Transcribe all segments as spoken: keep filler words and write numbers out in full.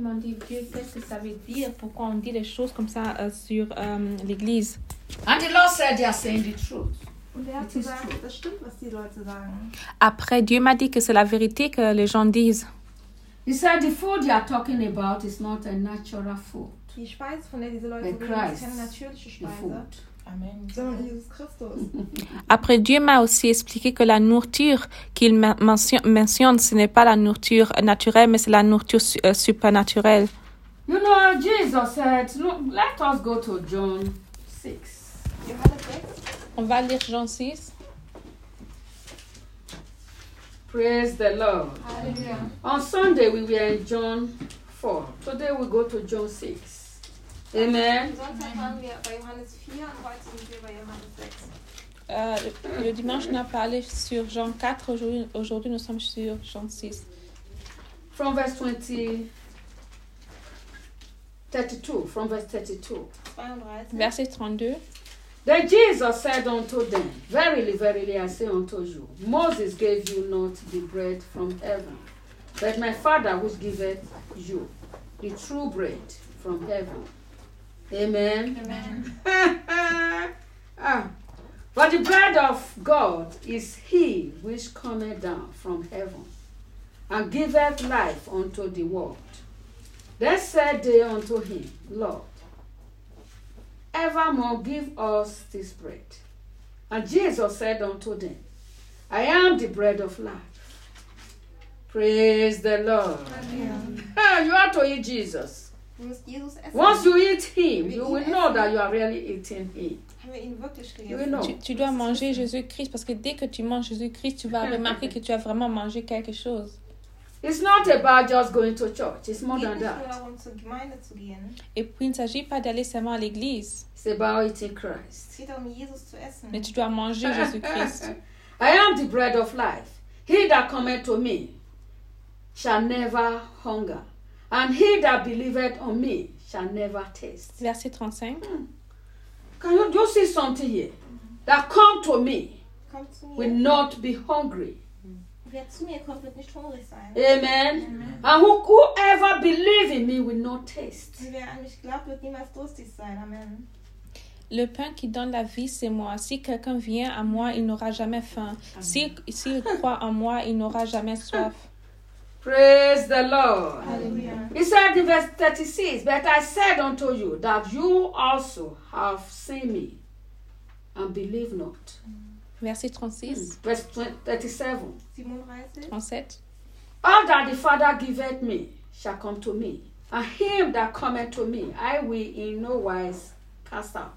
on dit Dieu, qu'est-ce que ça veut dire? Pourquoi on dit les choses comme ça euh, sur euh, l'Église? And the Lord said they are saying the truth. Und er hat It is gesagt, true. das stimmt, was die Leute sagen. Après, Dieu m'a dit que c'est la vérité que les gens disent. He said the food you are talking about is not a natural food. Die Speise, von der diese Leute But reden, ist Christ, keine natürliche the Speise, food. Amen. sondern Jesus Christus. Après, Dieu m'a aussi expliqué que la nourriture qu'il men- mention- mentionne, ce n'est pas la nourriture naturelle, mais c'est la nourriture su- euh, supernaturelle. You know, Jesus said, look, let us go to John six. Johannes sechs. On va lire Jean six. Praise the Lord. Halleluja. On Sunday, we were in John four. Today, we go to John six. Amen. Am Sonntag waren wir bei Johannes vier und heute sind wir bei Johannes sechs. Euh, le, le dimanche, on a parlé sur Jean quatre. Aujourd'hui, aujourd'hui, nous sommes sur Jean six. From verse twenty, thirty-two. From verse thirty-two. zweiunddreißig. Verset trente-deux. Then Jesus said unto them, Verily, verily, I say unto you, Moses gave you not the bread from heaven, but my Father which giveth you the true bread from heaven. Amen. Amen. ah. For the bread of God is he which cometh down from heaven, and giveth life unto the world. Then said they unto him, Lord, evermore give us this bread. And Jesus said unto them, I am the bread of life. Praise the Lord. Halleluja. Ah, you have to eat Jesus. Du musst Jesus essen. Once you eat him, you will know that you are really eating him. Haben wir ihn wirklich You will gegessen. know. Tu, tu dois manger Jésus-Christ parce que dès que tu manges Jésus-Christ, tu vas remarquer que tu as vraiment mangé quelque chose. It's not about just going to church. It's more Es geht than nicht nur that. darum, zur Gemeinde zu gehen. Et puis, il ne s'agit pas d'aller seulement à l'église, It's about eating Es Christ. geht darum, Jesus zu essen. mais tu dois manger Jésus-Christ. I am the bread of life. He that cometh to me shall never hunger, and he that believeth on me shall never taste. Verset trente-cinq. Can you just see something here? That come to me Kommt zu will mir. not be hungry. Wer zu mir kommt, wird nicht hungrig sein. Amen. And who, whoever believe in me will not taste. Und wer an mich glaubt, wird niemals durstig sein. Amen. Le pain qui donne la vie, c'est moi. Si quelqu'un vient à moi, il n'aura jamais faim. Si, s'il croit en moi, il n'aura jamais soif. Praise the Lord. Halleluja. He said in verse thirty-six, But I said unto you that you also have seen me and believe not. Verset trente-six, Verse thirty-seven. siebenunddreißig. trente-sept. All that the Father giveth me shall come to me, and him that cometh to me I will in no wise cast out.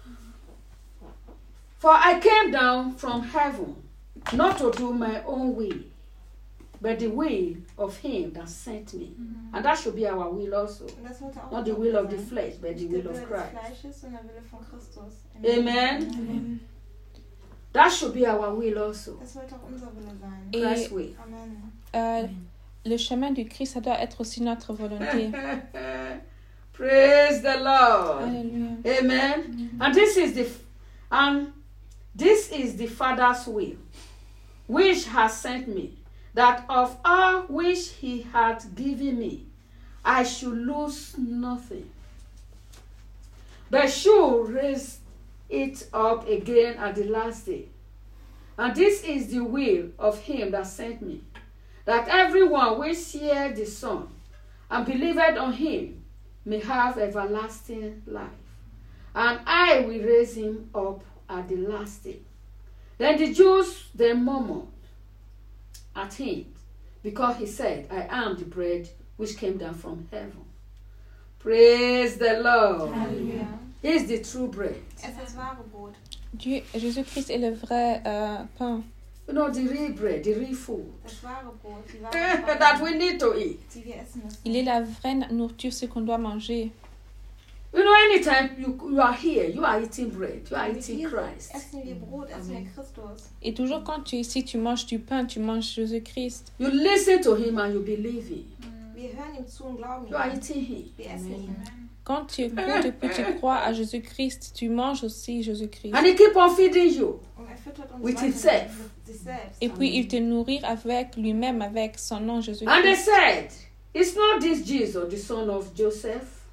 For I came down from heaven not to do my own will, but the will of him that sent me. And that should be our will also. Und das sollte auch Not the unser will Wille of the sein. flesh, but the Nicht der will Wille of des Christ. Fleisches, sondern der Wille von Christus. Amen. That should be our will also. Das sollte auch unser Wille sein. Et Christ's will. Amen. euh, le chemin du Christ, ça doit être aussi notre volonté. Praise the Lord. Alléluia. Amen. And this is the and this is the Father's will, which has sent me, that of all which he hath given me, I should lose nothing, but should raise it up again at the last day. And this is the will of him that sent me, that everyone which seeth the Son and believeth on him may have everlasting life. And I will raise him up at the last day. Then the Jews then murmured at him, because he said, I am the bread which came down from heaven. Praise the Lord. Halleluja. He is the true bread. Es ist das wahre Brot. Dieu, Jésus-Christ est le vrai euh, pain. You know, the real bread, the real food Das wahre Brot. Die wahre that Speise, we need to eat. die wir essen müssen. Il est la vraie nourriture, ce qu'on doit manger. You know, anytime you, you are here, you are eating bread, you are Wenn wir eating hier sind, Christ. essen wir Brot, essen wir Christus. Et toujours quand tu es ici, tu manges du pain, tu manges Jésus-Christ. You listen to him and you believe him. Wir hören ihm zu und glauben You are ihm. eating him. Wir essen ihn. Quand tu écoutes et puis tu crois à Jésus-Christ, tu manges aussi Jésus-Christ. And he keep on feeding you. Und er füttert uns With weiter himself. mit sich selbst. Et puis il te nourrit avec lui-même, avec son nom And they Jésus-Christ. said, It's not this Jesus, the son of Joseph.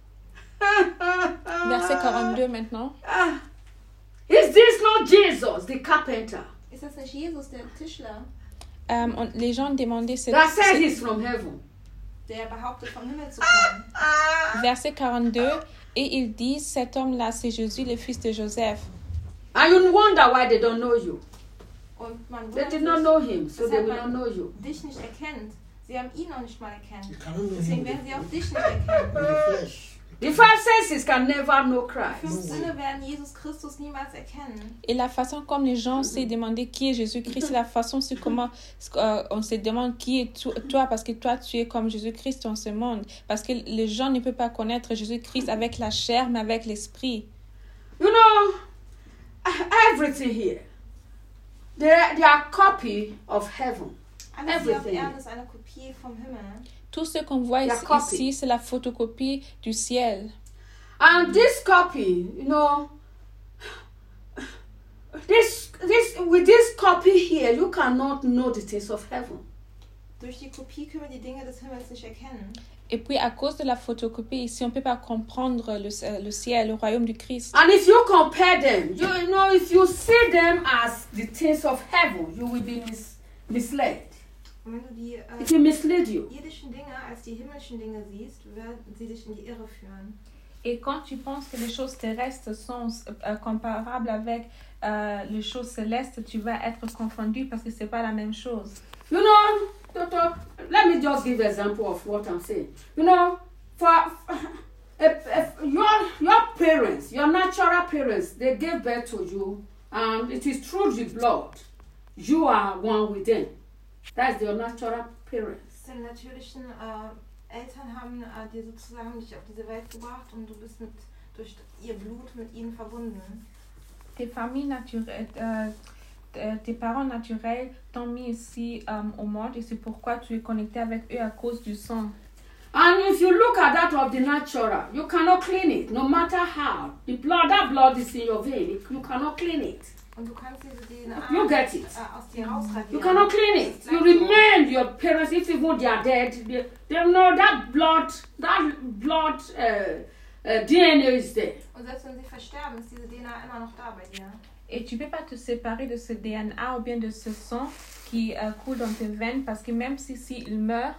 Verset quarante-deux maintenant. Ah, is this not Jesus, the carpenter, Ist das nicht Jesus, der Tischler, Euh, on- les gens demandaient ce, that said ce- he's from heaven? der behauptet, vom Himmel zu kommen? verset quarante-deux, et ils disent, cet homme-là, c'est Jésus, le fils de Joseph. And you wonder why they don't know you. Und man They wundert did not sich, know him, so they weshalb will not know you. man dich nicht erkennt. Sie haben ihn noch nicht mal erkannt. You cannot know Deswegen him werden sie auch dich nicht erkennen. with the flesh. The five senses can never know Die Christ. fünf Sinne werden Jesus Christus niemals erkennen. Et la façon comme les gens se demandaient qui est Jésus-Christ, c'est la façon c'est comment euh, on se demande qui est to- toi, parce que toi tu es comme Jésus-Christ dans ce monde. Parce que les gens ne peuvent pas connaître Jésus-Christ avec la chair, mais avec l'esprit. You know, everything here, they are, they are copy of heaven. Alles hier auf Everything. Erden ist eine Kopie vom Himmel. Tout ce qu'on voit La ici, copie. ici, c'est la photocopie du ciel. And this copy, you know, this this with this copy here, you cannot know the things of heaven. Durch die Kopie können wir die Dinge des Himmels nicht erkennen. Et puis à cause de la photocopie ici, on ne peut pas comprendre le, le ciel, le royaume du Christ. And if you compare them, you, you know, if you see them as the things of heaven, you will be mis- misled. Und wenn du die äh, It will mislead you. irdischen Dinge als die himmlischen Dinge siehst, werden sie dich in die Irre führen. Et quand tu penses que les choses terrestres sont euh, comparables avec euh, les choses célestes, tu vas être confondu parce que c'est pas la même chose. You know, Doctor, let me just give an example of what I'm saying. You know, for if, if your your parents, your natural parents, they gave birth to you, and it is through the blood, you are one with them. That's your natural parents. Deine natürlichen äh, Eltern haben äh, dir sozusagen dich auf diese Welt gebracht und du bist mit, durch ihr Blut mit ihnen verbunden. Tes familles naturelles, euh, t- tes parents naturels t'ont mis ici euh, au monde et c'est pourquoi tu es connecté avec eux à cause du sang. And if you look at that of the natural, you cannot clean it, no matter how. The blood, that blood is in your vein. You cannot clean it. Und du kannst diese D N A You get it. äh, aus dir rausradieren. You cannot clean it. You remain your parents, if even they are dead, they, they know that blood, that blood uh, uh, D N A is there. Und selbst wenn sie versterben, ist diese D N A immer noch da bei dir. Et tu peux pas te séparer de ce D N A ou bien de ce sang qui euh, coule dans tes veines parce que même si, si il meurt,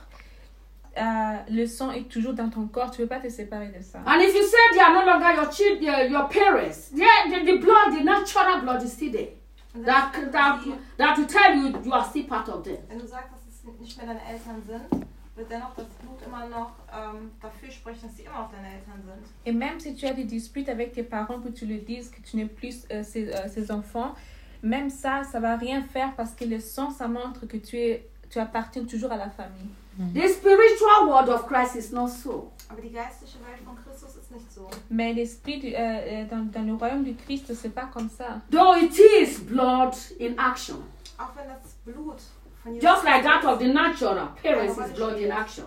euh, le sang est toujours dans ton corps, tu peux pas te séparer de ça. And if you say they are no longer your children, your parents, yeah, the, the blood, the natural blood is still there. Und selbst That, wenn, that, sie, that will tell you you are still part of them. wenn du sagst, dass es nicht mehr deine Eltern sind, wird dennoch das Blut immer noch ähm, dafür sprechen, dass sie immer noch deine Eltern sind. Et même si tu as des disputes avec tes parents, que tu le dises, que tu n'es plus euh, ses, euh, ses enfants, même ça, ça va rien faire parce que le sang, ça montre que tu, es, tu appartiens toujours à la famille. The spiritual world of Christ is not so. Aber die geistliche Welt von Christus ist nicht so. Mais l'esprit du- euh, euh, dans, dans le royaume du Christ, c'est pas comme ça. Though it is blood in action. Auch wenn das Blut von Jesus Just like that Christus of the natural, parents is blood in action.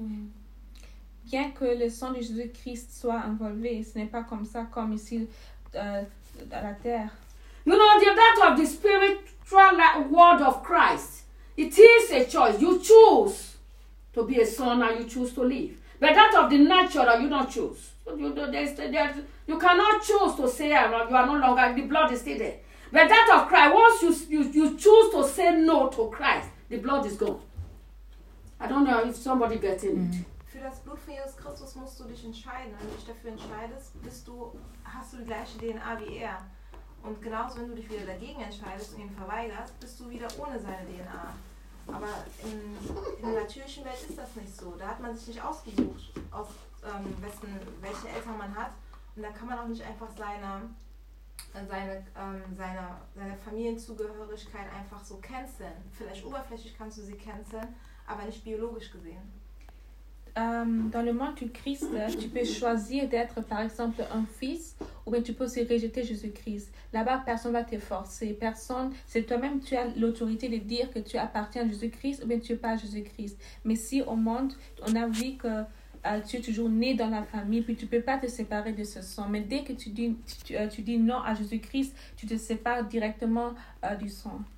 Bien que le sang de Jésus-Christ soit envolé, ce n'est pas comme ça comme ici euh, à la terre. You know, the that of the spiritual la- world of Christ, it is a choice. You choose to be a son and you choose to live. But that of the natural, you don't choose. You, you, there's, there's, you cannot choose to say "Ah, you are no longer, the blood is still there. But that of Christ, once you, you, you choose to say no to Christ, the blood is gone. I don't know if somebody getting it. Für das Blut von Jesus Christus musst du dich entscheiden. Wenn du dich dafür entscheidest, bist du, hast du die gleiche D N A wie er. Und genauso, wenn du dich wieder dagegen entscheidest und ihn verweigerst, bist du wieder ohne seine D N A. Aber in, in der natürlichen Welt ist das nicht so. Da hat man sich nicht ausgesucht, aus ähm, wessen, welche Eltern man hat. Und da kann man auch nicht einfach seine, seine, ähm, seine, seine Familienzugehörigkeit einfach so canceln. Vielleicht oberflächlich kannst du sie canceln, aber nicht biologisch gesehen. Euh, dans le monde du Christ, tu peux choisir d'être par exemple un fils ou bien tu peux aussi rejeter Jésus-Christ. Là-bas, personne ne va te forcer. Personne, c'est toi-même tu as l'autorité de dire que tu appartiens à Jésus-Christ ou bien tu n'es pas à Jésus-Christ. Mais si au monde, on a vu que euh, tu es toujours né dans la famille, puis tu ne peux pas te séparer de ce sang. Mais dès que tu dis, tu, euh, tu dis non à Jésus-Christ, tu te sépares directement euh, du sang.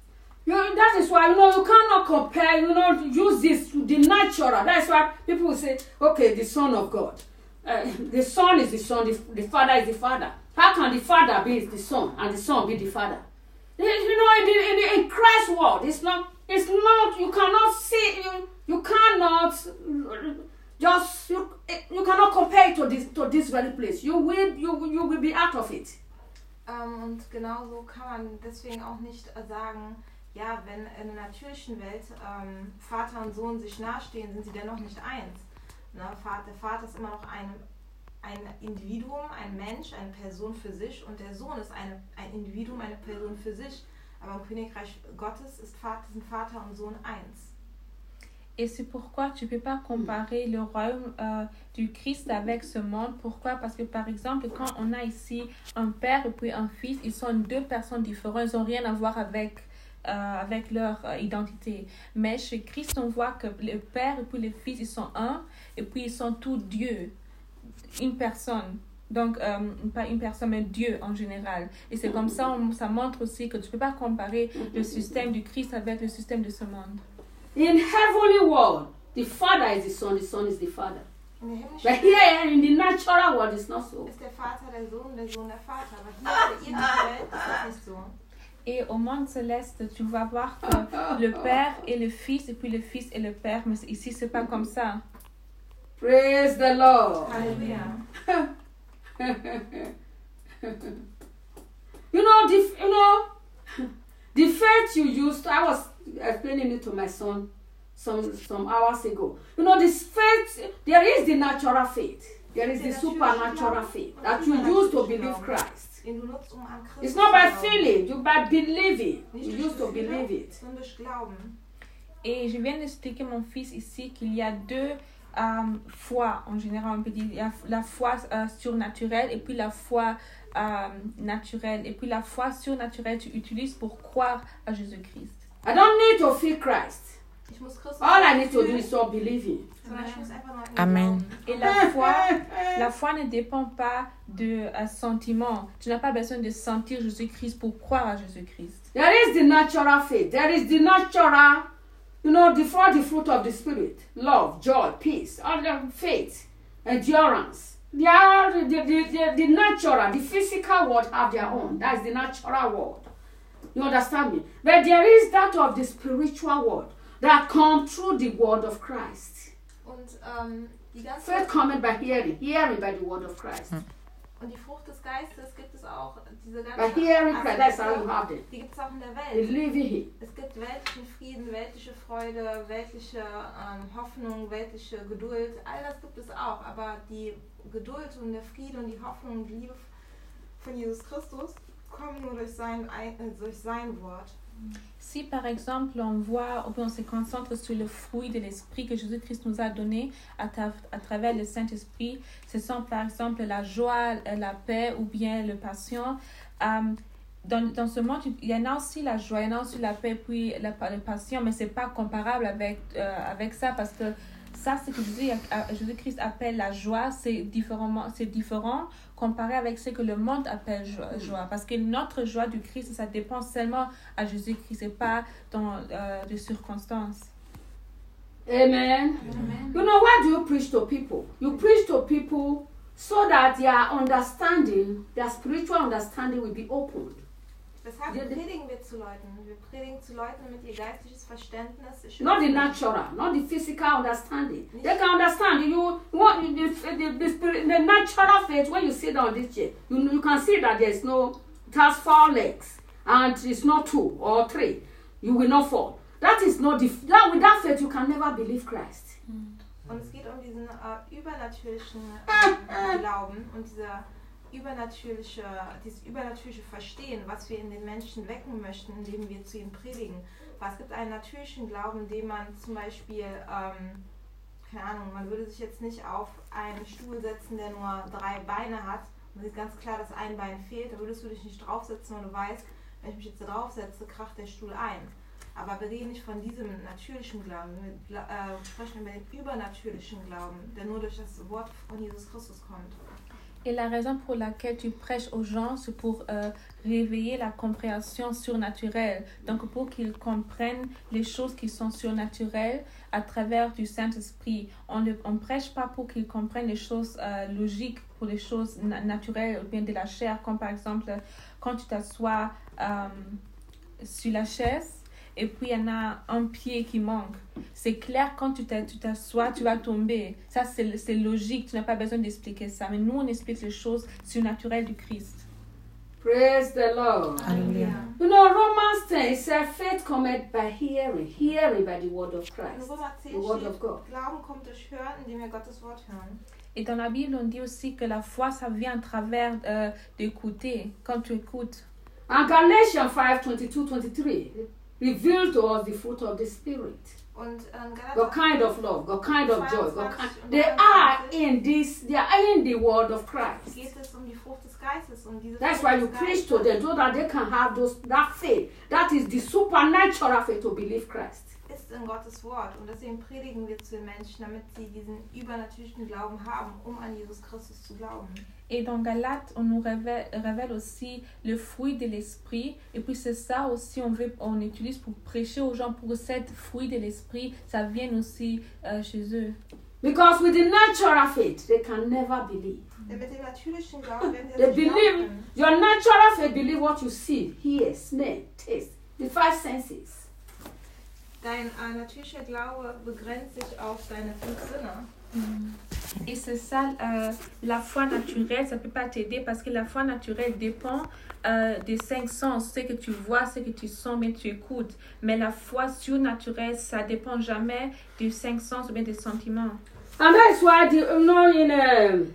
You, that is why, you know, you cannot compare, you know, use this to the natural. That's why people will say, okay, the Son of God. Uh, the Son is the Son, the, the Father is the Father. How can the Father be the Son and the Son be the Father? You know, in, the, in, the, in Christ's world, it's not, it's not, you cannot see, you, you cannot just, you, you cannot compare it to this, to this very place. You will, you, you will be out of it. Ähm, und genauso kann man deswegen auch nicht äh, sagen, ja, wenn in der natürlichen Welt ähm, Vater und Sohn sich nahestehen, sind sie dennoch nicht eins. Ne? Der Vater ist immer noch ein, ein Individuum, ein Mensch, eine Person für sich und der Sohn ist eine, ein Individuum, eine Person für sich. Aber im Königreich Gottes ist Vater, sind Vater und Sohn eins. Et c'est pourquoi tu ne peux pas comparer le royaume euh, du Christ avec ce monde. Pourquoi? Parce que par exemple, quand on a ici un père et puis un fils, ils sont deux personnes différentes, ils n'ont rien à voir avec, euh, avec leur euh, identité. Mais chez Christ, on voit que le père et puis le fils, ils sont un et puis ils sont tous Dieu, une personne. Donc, euh, pas une personne, mais Dieu en général. Et c'est comme ça, on, ça montre aussi que tu ne peux pas comparer le système du Christ avec le système de ce monde. In heavenly world, the Father is the Son, the Son is the Father. In der But himmlischen here in the natural world, it's not so. ist der Vater der Sohn, der Sohn der Vater. Aber hier in der irdischen Welt ist das nicht so. Et au monde céleste, tu vas voir que le Père est le Fils et puis le Fils est le Père. Mais ici, c'est pas comme ça. Praise the Lord. Halleluja. You know, the, you know, the faith you used, I was explaining it to my son some some hours ago. You know, this faith, there is the natural faith. There is the supernatural faith that you use to believe Christ. Den du nutzt, um an Christus It's not by zu glauben. feeling, you by believing. Nicht You durch used to Gefühle, believe it. sondern durch Glauben. Et je viens d'expliquer mon fils ici qu'il y a deux euh, foi en général. On peut dire il y a la foi euh, surnaturelle et puis la foi euh, naturelle. Et puis la foi surnaturelle, tu utilises pour croire à Jésus-Christ. I don't need to feel Christ. Ich muss Christus All I need to do fühlen, is stop believing. sondern ich muss einfach nur an ihn Amen. glauben. Et la foi, la foi ne dépend pas de euh, sentiments. Tu n'as pas besoin de sentir Jésus-Christ pour croire à Jésus-Christ. There is the natural faith. There is the natural, you know, the four the fruit of the Spirit. Love, joy, peace, all the faith, endurance. They are the, the, the, the natural, the physical world have their own. That is the natural world. You understand me? But there is that of the spiritual world that comes through the word of Christ. Und ähm, die ganze Faith cometh by hearing, hearing by the word of Christ. und die Frucht des Geistes gibt es auch, diese By ganze hearing Christ, that's how you have it. die gibt es auch in der Welt. Believing Him. Es gibt weltlichen Frieden, weltliche Freude, weltliche ähm, Hoffnung, weltliche Geduld. All das gibt es auch. Aber die Geduld und der Friede und die Hoffnung und die Liebe von Jesus Christus kommen nur durch sein, durch sein Wort. Si par exemple on voit ou bien on se concentre sur le fruit de l'esprit que Jésus-Christ nous a donné à, ta, à travers le Saint-Esprit, ce sont par exemple la joie, la paix ou bien la passion. Um, dans, dans ce monde, il y en a aussi la joie, il y en a aussi la paix puis la, la passion, mais ce n'est pas comparable avec, euh, avec ça parce que ça, ce que Jésus, Jésus-Christ appelle la joie, c'est différent, c'est différent comparé avec ce que le monde appelle joie. joie. Parce que notre joie du Christ, ça dépend seulement à Jésus-Christ et pas dans euh, des circonstances. Amen. Amen. You know, why do you preach to people? You preach to people so that their understanding, their spiritual understanding will be opened. Weshalb Ja, predigen wir zu Leuten? Wir predigen zu Leuten, damit ihr geistliches Verständnis ist. Not the natural, not the physical understanding. They can understand. You want the, the, the, spirit, the natural faith, when you sit on this chair, you, you can see that there is no, it has four legs and it's not two or three. You will not fall. That is not the, that, with that faith you can never believe Christ. Und es geht um diesen äh, übernatürlichen äh, Glauben und dieser übernatürliche, dieses übernatürliche Verstehen, was wir in den Menschen wecken möchten, indem wir zu ihnen predigen. Weil es gibt einen natürlichen Glauben, in dem man zum Beispiel, ähm, keine Ahnung, man würde sich jetzt nicht auf einen Stuhl setzen, der nur drei Beine hat. Man sieht ganz klar, dass ein Bein fehlt. Da würdest du dich nicht draufsetzen, weil du weißt, wenn ich mich jetzt da draufsetze, kracht der Stuhl ein. Aber wir reden nicht von diesem natürlichen Glauben. Wir äh, sprechen über den übernatürlichen Glauben, der nur durch das Wort von Jesus Christus kommt. Et la raison pour laquelle tu prêches aux gens, c'est pour euh, réveiller la compréhension surnaturelle. Donc, pour qu'ils comprennent les choses qui sont surnaturelles à travers du Saint-Esprit. On ne on prêche pas pour qu'ils comprennent les choses euh, logiques, pour les choses na- naturelles ou bien de la chair, comme par exemple quand tu t'assois euh, sur la chaise et puis il y en a un pied qui manque. C'est clair, quand tu t'a- tu t'assois, tu vas tomber. Ça, c'est c'est logique, tu n'as pas besoin d'expliquer ça. Mais nous, on explique les choses surnaturelles du Christ. Praise the Lord. Alléluia. You know, Romans ten, it says, faith cometh by hearing, hearing by the word of In Christ, Römer the zehn word steht, of God. Glauben kommt durch Hören, indem wir Gottes Wort hören. Et dans la Bible, on dit aussi que la foi, ça vient à travers euh, d'écouter, quand tu écoutes. And Galatians five, twenty-two, twenty-three revealed to us the fruit of the Spirit. Und ähm, What Galater kind of love, what kind of joy, what kind, they are in this, they are in the word of Christ. geht es um die Frucht des Geistes. Um diese That's Frucht why des you preach to Geistes them so that they can have those that faith. That is the supernatural faith to believe Christ. ist in Gottes Wort. Und deswegen predigen wir zu den Menschen, damit sie diesen übernatürlichen Glauben haben, um an Jesus Christus zu glauben. Et dans Galates, on nous révèle, révèle aussi le fruit de l'esprit. Et puis c'est ça aussi, on, veut, on utilise pour prêcher aux gens, pour cette fruit de l'esprit, ça vient aussi euh, chez eux. Because with the natural faith, they can never believe. Denn mit dem natürlichen Glauben werden sie They das nicht believe, glauben. your natural faith believe what you see, hear, smell, taste, the five senses. Dein äh, natürlicher Glaube begrenzt sich auf deine fünf Sinne. Et c'est ça, euh, la foi naturelle, ça ne peut pas t'aider parce que la foi naturelle dépend euh, des cinq sens, ce que tu vois, ce que tu sens, mais tu écoutes. Mais la foi surnaturelle, ça ne dépend jamais des cinq sens ou bien des sentiments. And that's why, the, you know, in um,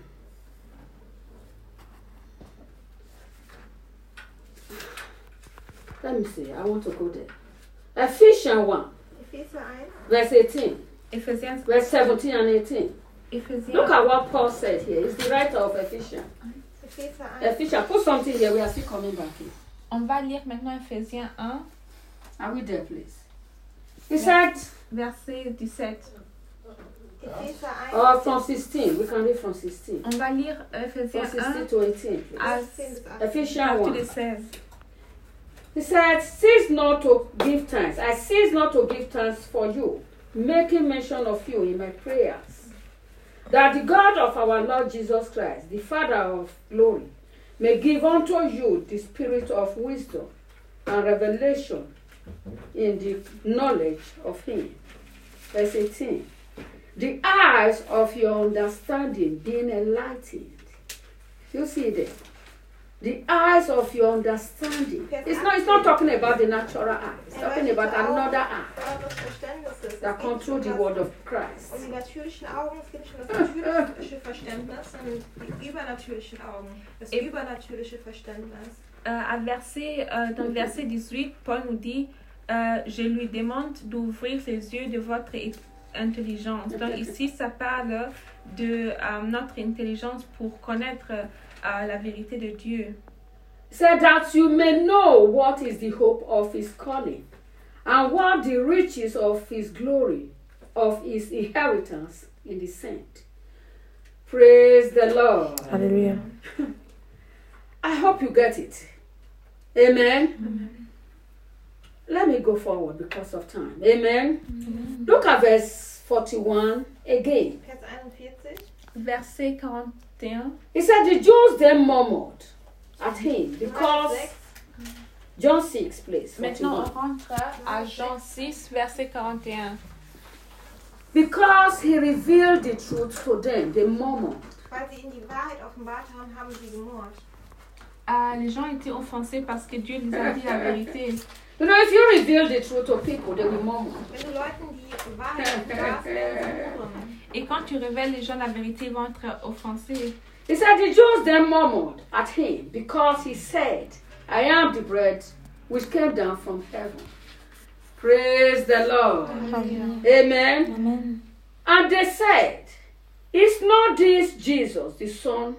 let me see, I want to go there. Ephesians one, Epheser eins, verse eighteen, Éphésiens, verse seventeen and eighteen. Éphésiens, Look at what Paul said here. It's the writer of Ephesians. Epheser eins. Ephesians, put something here. We are still coming back here. on va lire maintenant Éphésiens un, Are we there, please? He said, verset dix-sept. Epheser eins, or from sixteen. We can read from sixteen. On va lire From Éphésiens sixteen un to eighteen, please. à zehn bis achtzehn. Ephesians partir one. de seize. He said, cease not to give thanks. I cease not to give thanks for you, making mention of you in my prayers, that the God of our Lord Jesus Christ, the Father of glory, may give unto you the spirit of wisdom and revelation in the knowledge of him. Verse eighteen. The eyes of your understanding being enlightened. You see there? The eyes of your understanding. It's not, it's not talking about the natural eye. It's talking about another eye Eures Verständnisses. that Es geht control nicht the um word das- of Christ. um die natürlichen Augen, es geht nicht um das natürliche Verständnis, sondern die übernatürlichen Augen. Das Et- übernatürliche Verständnis. Euh, à verset, euh, dans le verset dix-huit, Paul nous dit euh, je lui demande d'ouvrir les yeux de votre é- intelligence. Donc ici, ça parle de euh, notre intelligence pour connaître euh, la vérité de Dieu. Said that you may know what is the hope of his calling, and what the riches of his glory, of his inheritance in the saint. Praise the Lord. Alléluia. I hope you get it. Amen. Let me go forward because of time. Amen. Look at verse forty-one again. Vers einundvierzig. Verset quarante et un. He said, the Jews then murmured at him Johannes because, sechs. John six, please. Maintenant, on forty-one. rentre à Jean six, verset quarante et un. Because he revealed the truth to them, they murmured. Weil sie ihnen die Wahrheit offenbart haben, haben sie gemurrt. Ah, les gens étaient offensés parce que Dieu les a dit la vérité. You know, if you reveal the truth to people, they will murmur. Wenn du Leuten die Wahrheit offenbarst, werden sie murren. Et quand tu révèles les gens la vérité, ils vont être offensés. He said, the Jews then murmured at him because he said, I am the bread which came down from heaven. Praise the Lord. Amen. Amen. And they said, is not this Jesus, the son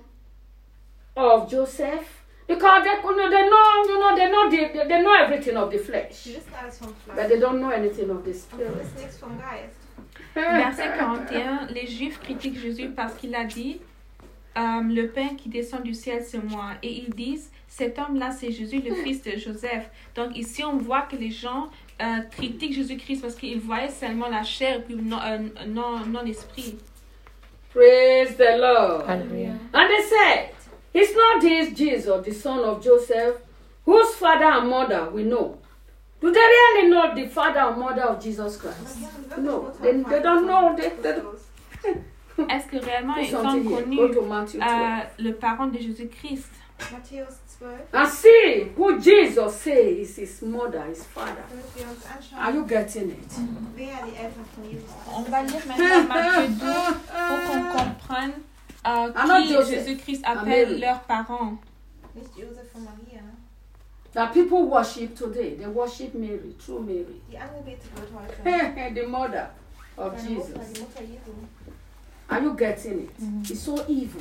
of Joseph? Because they, you know, they know, you know, they know, the, they know everything of the flesh, Sie wissen alles vom but Fleisch. they don't know anything of the Und sie spirit. wissen nichts vom Geist. Verset quarante et un, les Juifs critiquent Jésus parce qu'il a dit euh, le pain qui descend du ciel, c'est moi. Et ils disent, cet homme-là, c'est Jésus, le fils de Joseph. Donc ici, on voit que les gens euh, critiquent Jésus-Christ parce qu'ils voyaient seulement la chair et puis non, euh, non, non l'esprit. Praise the Lord. Hallelujah. And they said, is not this Jesus, the son of Joseph, whose father and mother we know? Do they really know the father and mother of Jesus Christ? No, they, they don't know. They, they don't. Est-ce que réellement ils ont Something here. connu Go to Matthew euh, twelve. le parent de Jésus-Christ? Matthäus zwölf, And see who Jesus says is his mother, his father. damit wir uns Are anschauen, you getting it? wer die Eltern von Jesus On sind. va lire maintenant Matthieu douze pour qu'on comprenne euh, Ah non, qui Joseph. Jésus-Christ Ah, appelle Mary. leurs parents. Nicht Josef und Maria. That people worship today. They worship Mary, true Mary. Die angebetet wird heute. The mother of Seine Mutter, Jesus. die Mutter Jesu. Are you getting it? It's so evil.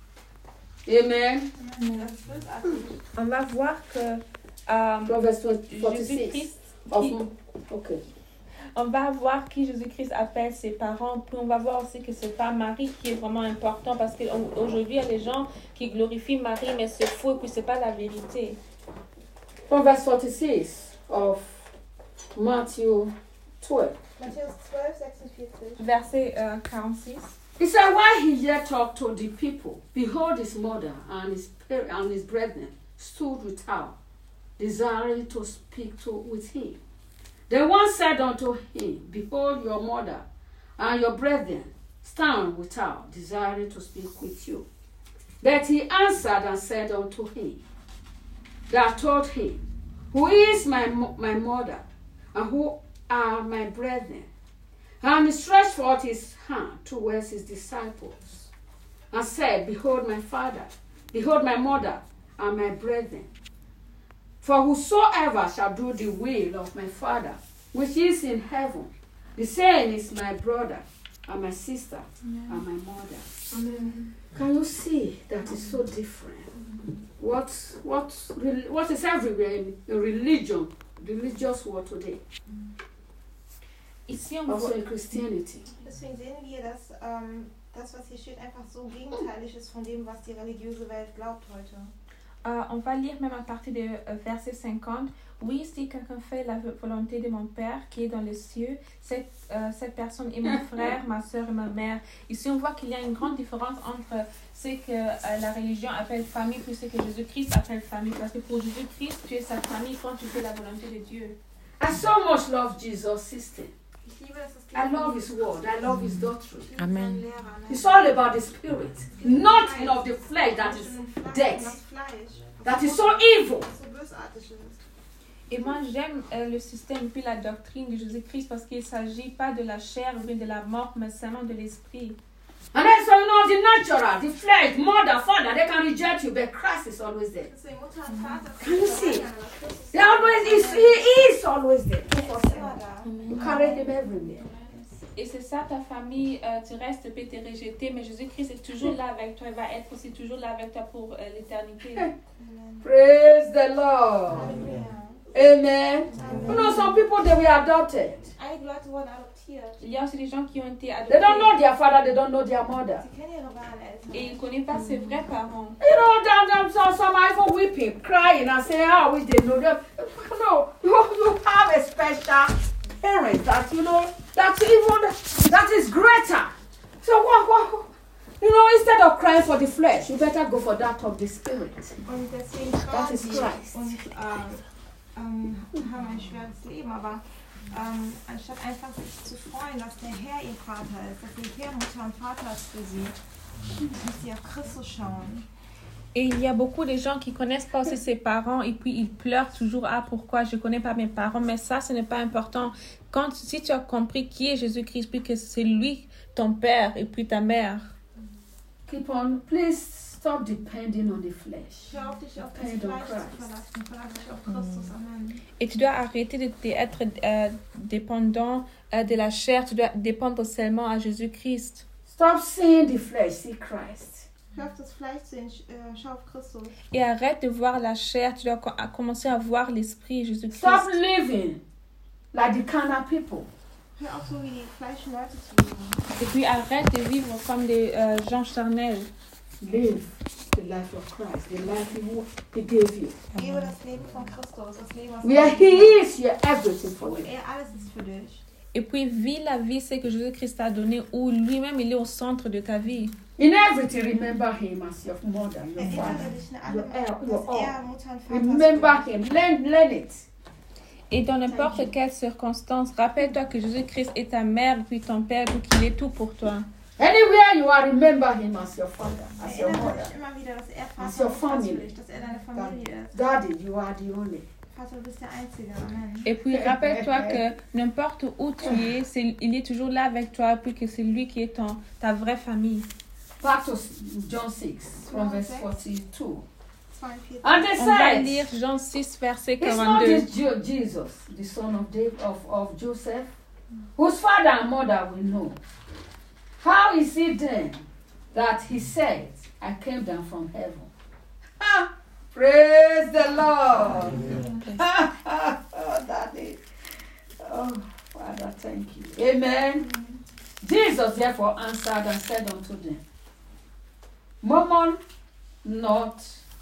Amen. Das ist bösartig. On va voir que euh, Proverbs forty-six. Jésus-Christ, Of, qui- okay. on va voir qui Jésus-Christ appelle ses parents. Puis on va voir aussi que c'est pas Marie qui est vraiment important parce qu'aujourd'hui il y a des gens qui glorifient Marie mais c'est faux et puis c'est pas la vérité. Proverbs forty-six of Matthew twelve. Matthäus zwölf, sechsundvierzig. Verset euh, quarante-six. He said, while he yet talked to the people, behold, his mother and his par- and his brethren stood without, desiring to speak to with him. Then one said unto him, behold, your mother and your brethren stand without, desiring to speak with you. But he answered and said unto him, that told him, who is my mo- my mother, and who are my brethren? And he stretched forth his hand towards his disciples, and said, behold my father, behold my mother, and my brethren. For whosoever shall do the will of my Father, which is in heaven, the same is my brother, and my sister, and my mother. Amen. Can you see that is so different? What what rel- what is everywhere in the religion, religious world today, Ici on also voit, in Christianity. Deswegen sehen wir, dass ähm, das, was hier steht, einfach so gegenteilig ist von dem, was die religiöse Welt glaubt heute. euh, on va lire même à partir de euh, verset cinquante. Oui, si quelqu'un fait la volonté de mon Père qui est dans les cieux, cette, euh, cette personne est mon frère, ma soeur et ma mère. Ici, on voit qu'il y a une grande différence entre ce que euh, la religion appelle famille puis ce que Jésus-Christ appelle famille. Parce que pour Jésus-Christ, tu es sa famille quand tu fais la volonté de Dieu. I so much love Jesus' system. Ich liebe das I System. love his word. I love his doctrine. Ich liebe Amen. seinen Lehrer, ne? It's all about the spirit, not of the flesh that Es is geht um den Fleisch, dead, um das Fleisch, that was is so, so evil. was so bösartig ist. Et moi, j'aime euh, le système puis la doctrine de Jésus-Christ parce qu'il ne s'agit pas de la chair ou bien de la mort, mais seulement de l'esprit. And then so you know the natural, the flesh, mother, father, they can reject you, but Christ is always there. Deswegen Mutter und Vater Can you see? verweigern, aber Christus He always is. He is always there. ist immer da. You carry him everywhere. Et c'est ça, ta famille, euh, tu restes, peut te rejeter, mais Jésus-Christ est toujours là avec toi. Il va être aussi toujours là avec toi pour euh, l'éternité. Amen. Praise the Lord. Halleluja. Amen. You know, some people they were adopted. Einige Leute wurden adoptiert. Il y a aussi des gens qui ont été They don't know adoptés their father. They don't know their mother. Sie kennen ihre wahren Eltern. et ils ne connaissent pas ses vrais parents. You know, them, them, some, some are even weeping, crying, and saying, "How wish they know them." No, you, you have a special parent that you know that even that is greater. So what, what, you know, instead of crying for the flesh, you better go for that of the spirit. Und deswegen That trauen is sie Christ. und ähm, ähm, haben ein schweres Leben, aber ähm, anstatt einfach sich zu freuen, dass der Herr ihr Vater ist, dass der Herr Mutter und Vater ist für sie, müssen sie auf Christus schauen. Et il y a beaucoup de gens qui ne connaissent pas aussi ses parents et puis ils pleurent toujours. Ah, pourquoi je ne connais pas mes parents? Mais ça, ce n'est pas important. Quand, si tu as compris qui est Jésus-Christ, puis que c'est lui, ton père et puis ta mère. Keep on, please stop depending on the flesh. Hör auf, dich auf das Depend on Fleisch zu Christ. verlassen, verlass dich auf Christus. Amen. Et tu dois arrêter d'être euh, dépendant euh, de la chair. Tu dois dépendre seulement à Jésus-Christ. Stop seeing the flesh, see Christ. Hör auf das Fleisch zu sehen, äh, schau auf Christus. Et arrête de voir la chair. Tu dois co- à commencer à voir l'esprit, Jésus-Christ. Stop living like the carnal people. Hör auf, so wie die fleischen Leute zu leben. Et puis arrête de vivre comme des euh, gens charnels. live the life of Christ, the life he, he gave you. Lebe das Leben von Christus, das Leben, was Where er he is, you're everything for und you. er alles ist für dich. Et puis, vis la vie, c'est que Jésus-Christ t'a donné, où lui-même, il est au centre de ta vie. In everything, remember him as your mother, your Erinnere father. dich in Your allem, heir, dass your all. er Mutter und Vater Remember ist. him. Learn, learn it. Et dans n'importe quelle circonstance, rappelle-toi que Jésus-Christ est ta mère, puis ton père, puis qu'il est tout pour toi. Anywhere you are, remember him as your father, as your Erinnere mother. dich immer wieder, dass er It's your Vater und Mutter ist für family. dich, dass er deine Familie ist. Daddy, you are the only. Vater, du bist der Einzige. Amen. Et puis, rappelle-toi que n'importe où tu es, c'est, il est toujours là avec toi, puis que c'est lui qui est ton, ta vraie famille. Back to John six, from verse forty-two. zweiundvierzig. And they On va lire said, Jean six, verset is not quarante-deux. this Je- Jesus, the son of, David, of, of Joseph, whose father and mother we know? How is it then that he said, I came down from heaven? Ah, praise the Lord. Oh, Daddy. Oh, Father, thank you. Amen. Jesus therefore answered and said unto them, murmur not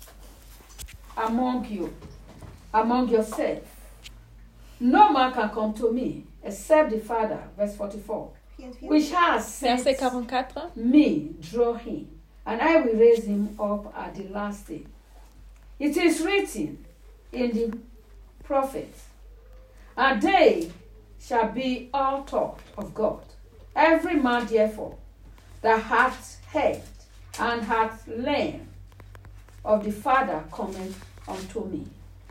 among you, among yourselves. No man can come to me except the Father, verse forty-four, vierundvierzig. which has sent Verset quarante-quatre. me, draw him, and I will raise him up at the last day. It is written in the prophets, and they shall be all taught of God. Every man, therefore, that hath heard and hath learned of the Father cometh unto me.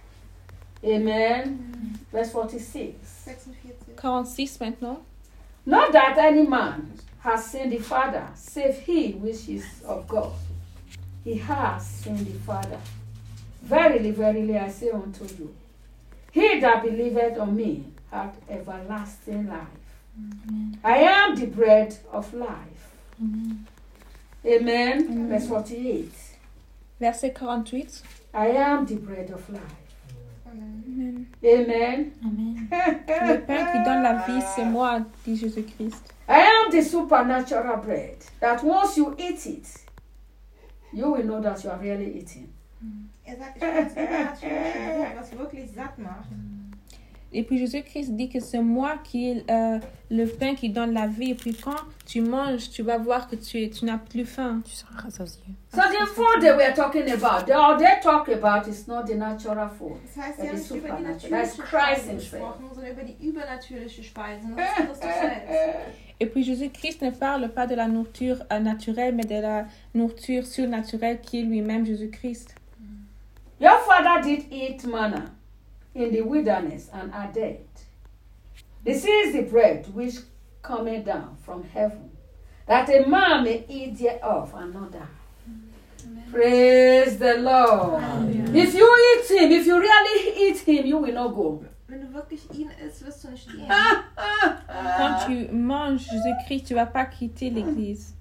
Amen. Verse forty-six. sechsundvierzig. quarante-six maintenant. Not that any man has seen the Father, save he which is of God. He has seen the Father. Verily, verily, I say unto you, he that believeth on me hath everlasting life. Amen. I am the bread of life. Amen. Amen. Amen. Verse forty-eight. Verset quarante-huit. I am the bread of life. Amen. Amen. Amen. Amen. Le pain qui donne la vie, c'est moi, dit Jésus-Christ. I am the supernatural bread that once you eat it, you will know that you are really eating. Er sagt, ich bin das übernatürliche Brot, was wirklich satt macht. Et puis Jésus-Christ dit que c'est moi qui est euh, le pain qui donne la vie. Et puis quand tu manges, tu vas voir que tu, tu n'as plus faim. Tu seras rassasié. So the food that we are talking about, the, all they talk about is not the natural food. Das heißt, That sie haben is nicht über die supernatural. That's natürliche Christ Speise himself. gesprochen, sondern über die übernatürliche Speise. Und das ist Christus selbst. Et puis Jésus-Christ ne parle pas de la nourriture euh, naturelle, mais de la nourriture surnaturelle qui est lui-même Jésus-Christ. Your father did eat manna in the wilderness and are dead. This is the bread which cometh down from heaven, that a man may eat thereof and not die. Amen. Praise the Lord. Halleluja. If you eat him, if you really eat him, you will not go. Wenn du wirklich ihn isst, wirst du nicht gehen. Quand tu manges Jésus-Christ, tu ne vas pas quitter l'église.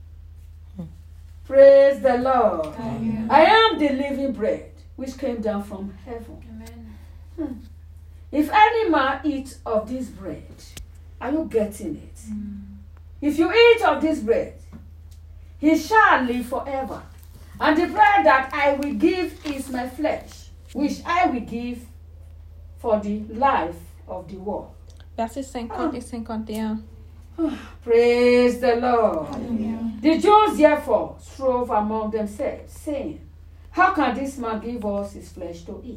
Praise the Lord. Amen. I am the living bread which came down from heaven. Amen. If any man eat of this bread, are you getting it? If you eat of this bread, he shall live forever. And the bread that I will give is my flesh, which I will give for the life of the world. Versets cinquante et cinquante et un. Praise the Lord. Halleluja. The Jews therefore strove among themselves, saying, how can this man give us his flesh to eat?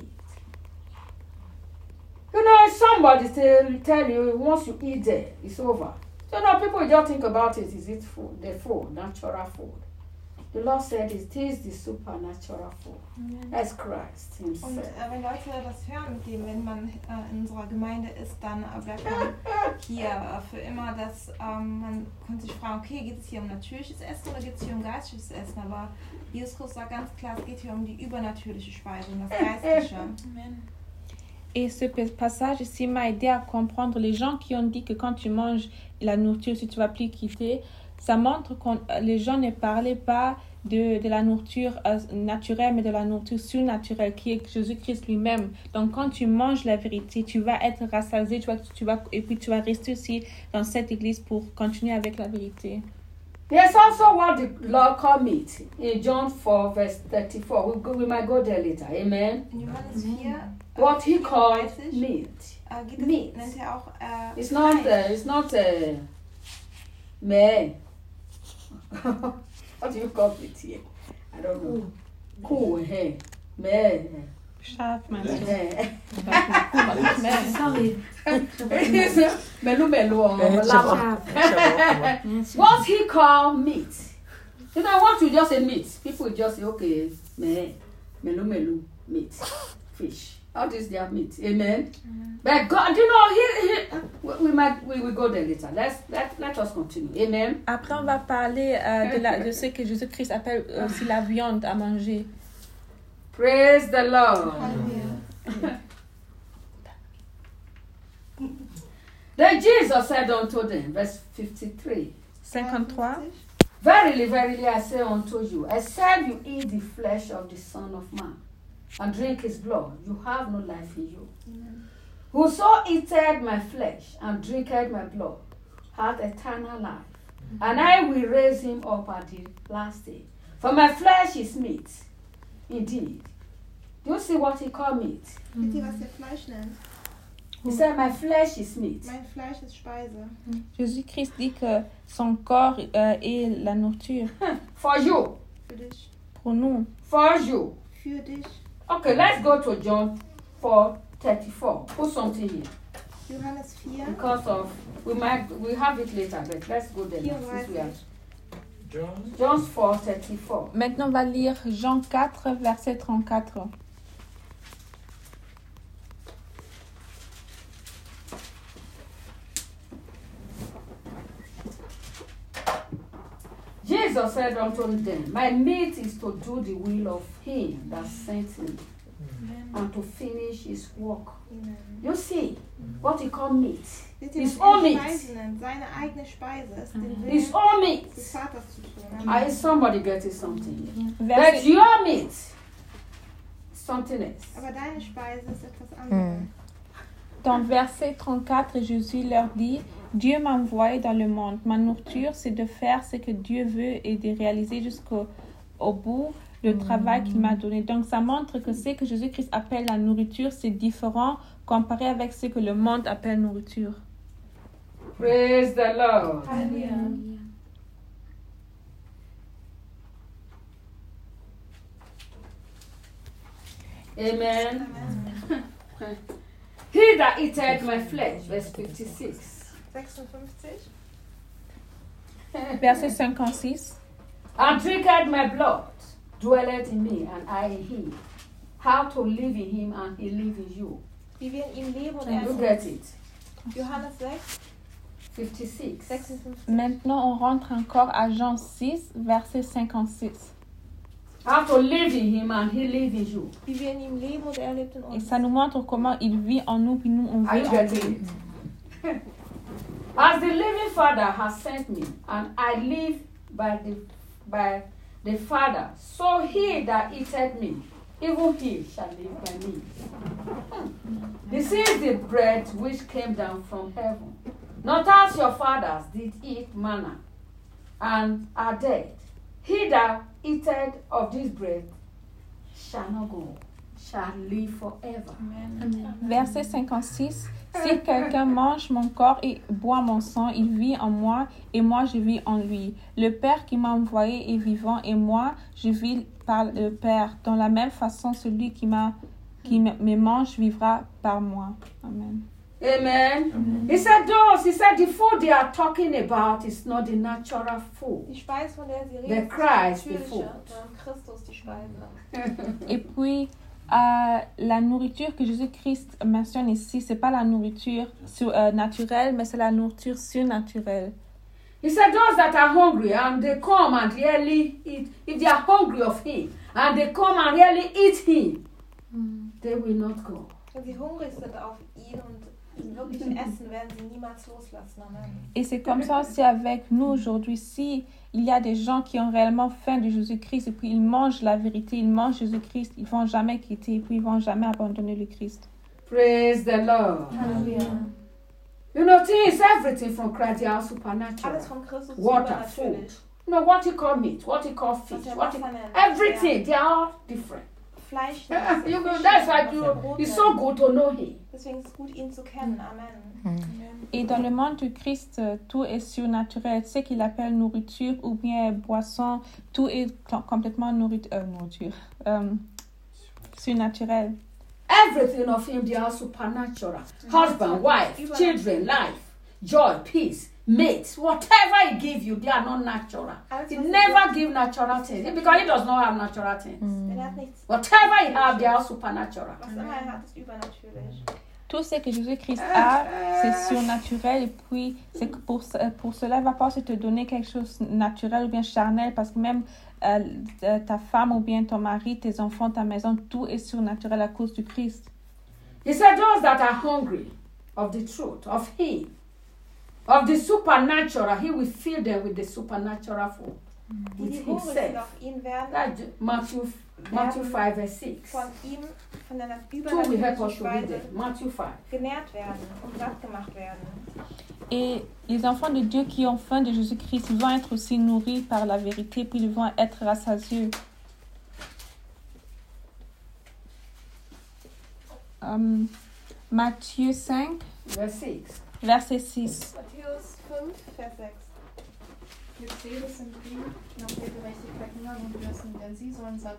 You know, if somebody tell, tell you once you eat there, it's over. You know, people just think about it. Is it food? The food, natural food. The Lord said it is the supernatural food. Amen. That's Christ Und himself. äh, wenn Leute das hören mit dem, wenn man äh, in unserer Gemeinde ist, dann äh, bleibt man hier äh, für immer, dass ähm, man kann sich fragen, okay, geht es hier um natürliches Essen oder geht es hier um geistliches Essen? Aber Jesus Christus sagt ganz klar, es geht hier um die übernatürliche Speise, um das Geistliche. Amen. Et ce passage ici m'a aidé à comprendre les gens qui ont dit que quand tu manges la nourriture, si tu ne vas plus quitter, ça montre que les gens ne parlaient pas de, de la nourriture euh, naturelle, mais de la nourriture surnaturelle qui est Jésus-Christ lui-même. Donc quand tu manges la vérité, tu vas être rassasié, tu vas, tu vas, et puis tu vas rester aussi dans cette église pour continuer avec la vérité. There's also what the Lord called meat in John four, verse thirty-four. We, go, we might go there later. Amen. In Johannes vier, What he called vierunddreißig, meat. äh, geht es, Meat. nennt er auch äh, It's not. Fleisch. Uh, it's not. Uh, meh. What do you call it here? I don't know. Cool. Hey. Meh. Schaf, meinst du? Meh. Sorry. Melu melu. oh, Eh, lava. Shabbat. What he called meat. You know, once you just say meat, people just say, okay, meh, melu melu, meat, fish. All this they are meat. Amen. But God, you know, he, he, we, we might we will go there later. Let's let let us continue. Amen. Après, on va parler euh, de, la, de ce que Jésus-Christ appelle aussi la viande à manger. Praise the Lord. Halleluja. Then Jesus said unto them, verse fifty-three, cinquante-trois. Verily, verily, I say unto you, except you eat the flesh of the Son of Man and drink his blood, you have no life in you. Amen. Whoso eateth my flesh and drinketh my blood hath eternal life, and I will raise him up at the last day. For my flesh is meat, indeed. Do you see what he called meat? Wisst ihr, was der Fleisch nennt? He said, my flesh is meat. Mein Fleisch ist Speise. Jésus-Christ dit que son corps euh, est la nourriture For you. Für dich. pour nous. For you. Für dich. Okay, let's go to John four thirty-four. Put something here. Johannes vier, Because of, we might, we have it later, but let's go there now, since we are. vierunddreißig. John John four thirty-four. Maintenant, on va lire Jean quatre, verset trente-quatre. Jesus said unto them, my meat is to do the will of him that sent me and to finish his work. Amen. You see what he called meat? Seht ihr, His was own er meat. Speise nennt? Seine eigene Speise ist den His Willen own meat. des Vaters zu tun. I somebody getting something here. But Verset, your meat, something else. Aber deine Speise ist etwas anderes. dans verset trente-quatre, Jésus leur dit, Dieu m'a envoyé dans le monde. Ma nourriture, c'est de faire ce que Dieu veut et de réaliser jusqu'au au bout le travail qu'il m'a donné. Donc, ça montre que ce que Jésus-Christ appelle la nourriture, c'est différent comparé avec ce que le monde appelle nourriture. Praise the Lord. Halleluja. Amen. He that eateth my flesh, verse fifty-six, sechsundfünfzig. Verset cinquante-six. and drinketh my blood, dwelleth in me, and I in him. How to live in him, and he live in you. Wie wir in ihm leben und er You in get uns. it? Johannes sechs, fifty-six. sechsundfünfzig. Maintenant, on rentre encore à Jean six, verset cinquante-six. How to live in him, and he live in you. Wie wir in ihm leben und er lebt in Et uns. ça nous montre comment il vit en nous, puis nous, on Are vit you en getting lui. it? As the living Father has sent me, and I live by the by the Father, so he that eateth me, even he shall live by me. This is the bread which came down from heaven, not as your fathers did eat manna, and are dead. He that eateth of this bread shall not go, shall live forever. Verset cinquante-six. Si quelqu'un mange mon corps et boit mon sang, il vit en moi et moi je vis en lui. Le Père qui m'a envoyé est vivant et moi je vis par le Père. Dans la même façon, celui qui, m'a, qui me me mange vivra par moi. Amen. Amen. He said, those, he said, the food they are talking about is not the natural food. Die Speise, von der sie Der reden, Christ, ist die the natürliche, food. sondern Christus die Speise. Et puis, euh, la nourriture que Jésus-Christ mentionne ici, c'est pas la nourriture sur- euh, naturelle, mais c'est la nourriture surnaturelle. He said, those that are hungry and they come and really eat, if they are hungry of him and they come and really eat him, they will not go. Wenn sie hungrig sind auf ihn und ihn wirklich essen, werden sie niemals loslassen. Amen. Et c'est comme ça aussi avec nous aujourd'hui. Si il y a des gens qui ont réellement faim de Jésus-Christ et puis ils mangent la vérité, ils mangent Jésus-Christ, ils ne vont jamais quitter et puis ils ne vont jamais abandonner le Christ. Praise the Lord. Halleluja. You know, things, everything from Christ, they are supernatural. Alles von Christus ist Water, übernatürlich. you know, what you call meat, what you call was fish, er what you, Wasser nennt. everything, they are all different. Ja, Fleisch Yeah, nennt, was er you know, Fisch that's nennt, why was er you, Brot it's nennt. so good to know him. Deswegen ist es gut, ihn zu kennen. Amen. Et dans le monde du Christ, tout est surnaturel. Ce qu'il appelle nourriture ou bien boisson, tout est cl- complètement nourrit- euh, nourriture, euh, surnaturel. Everything of him, they are supernatural. Husband, wife, children, life, joy, peace, mates, whatever he gives you, they are not natural. Alles, He was er never give natural things because he does not have natural things. gibt, denn er hat nichts. Whatever he have, they are supernatural. Was immer er hat, ist übernatürlich. Tout ce que Jésus-Christ a, c'est surnaturel. Et puis, c'est que pour, ce- pour cela, il ne va pas se te donner quelque chose de naturel ou bien charnel, parce que même euh, euh, ta femme ou bien ton mari, tes enfants, ta maison, tout est surnaturel à cause du Christ. He said, those that are hungry of the truth, of him, of the supernatural, he will fill them with the supernatural food. Die, With die hungrig sind himself. auf ihn werden, That's Matthew, Matthew five verse six. von ihm, von der Two will help us übernatürlichen to read Speise it. Matthew five. genährt werden und satt gemacht werden. Et les enfants de Dieu qui ont faim de Jésus-Christ vont être aussi nourris par la vérité, puis ils vont être rassasiés. Euh, Matthieu cinq, Verse six. verset six. Matthäus fünf, Vers sechs. Glückselig sind die nach der Gerechtigkeit hungern und dürsten, denn sie sollen satt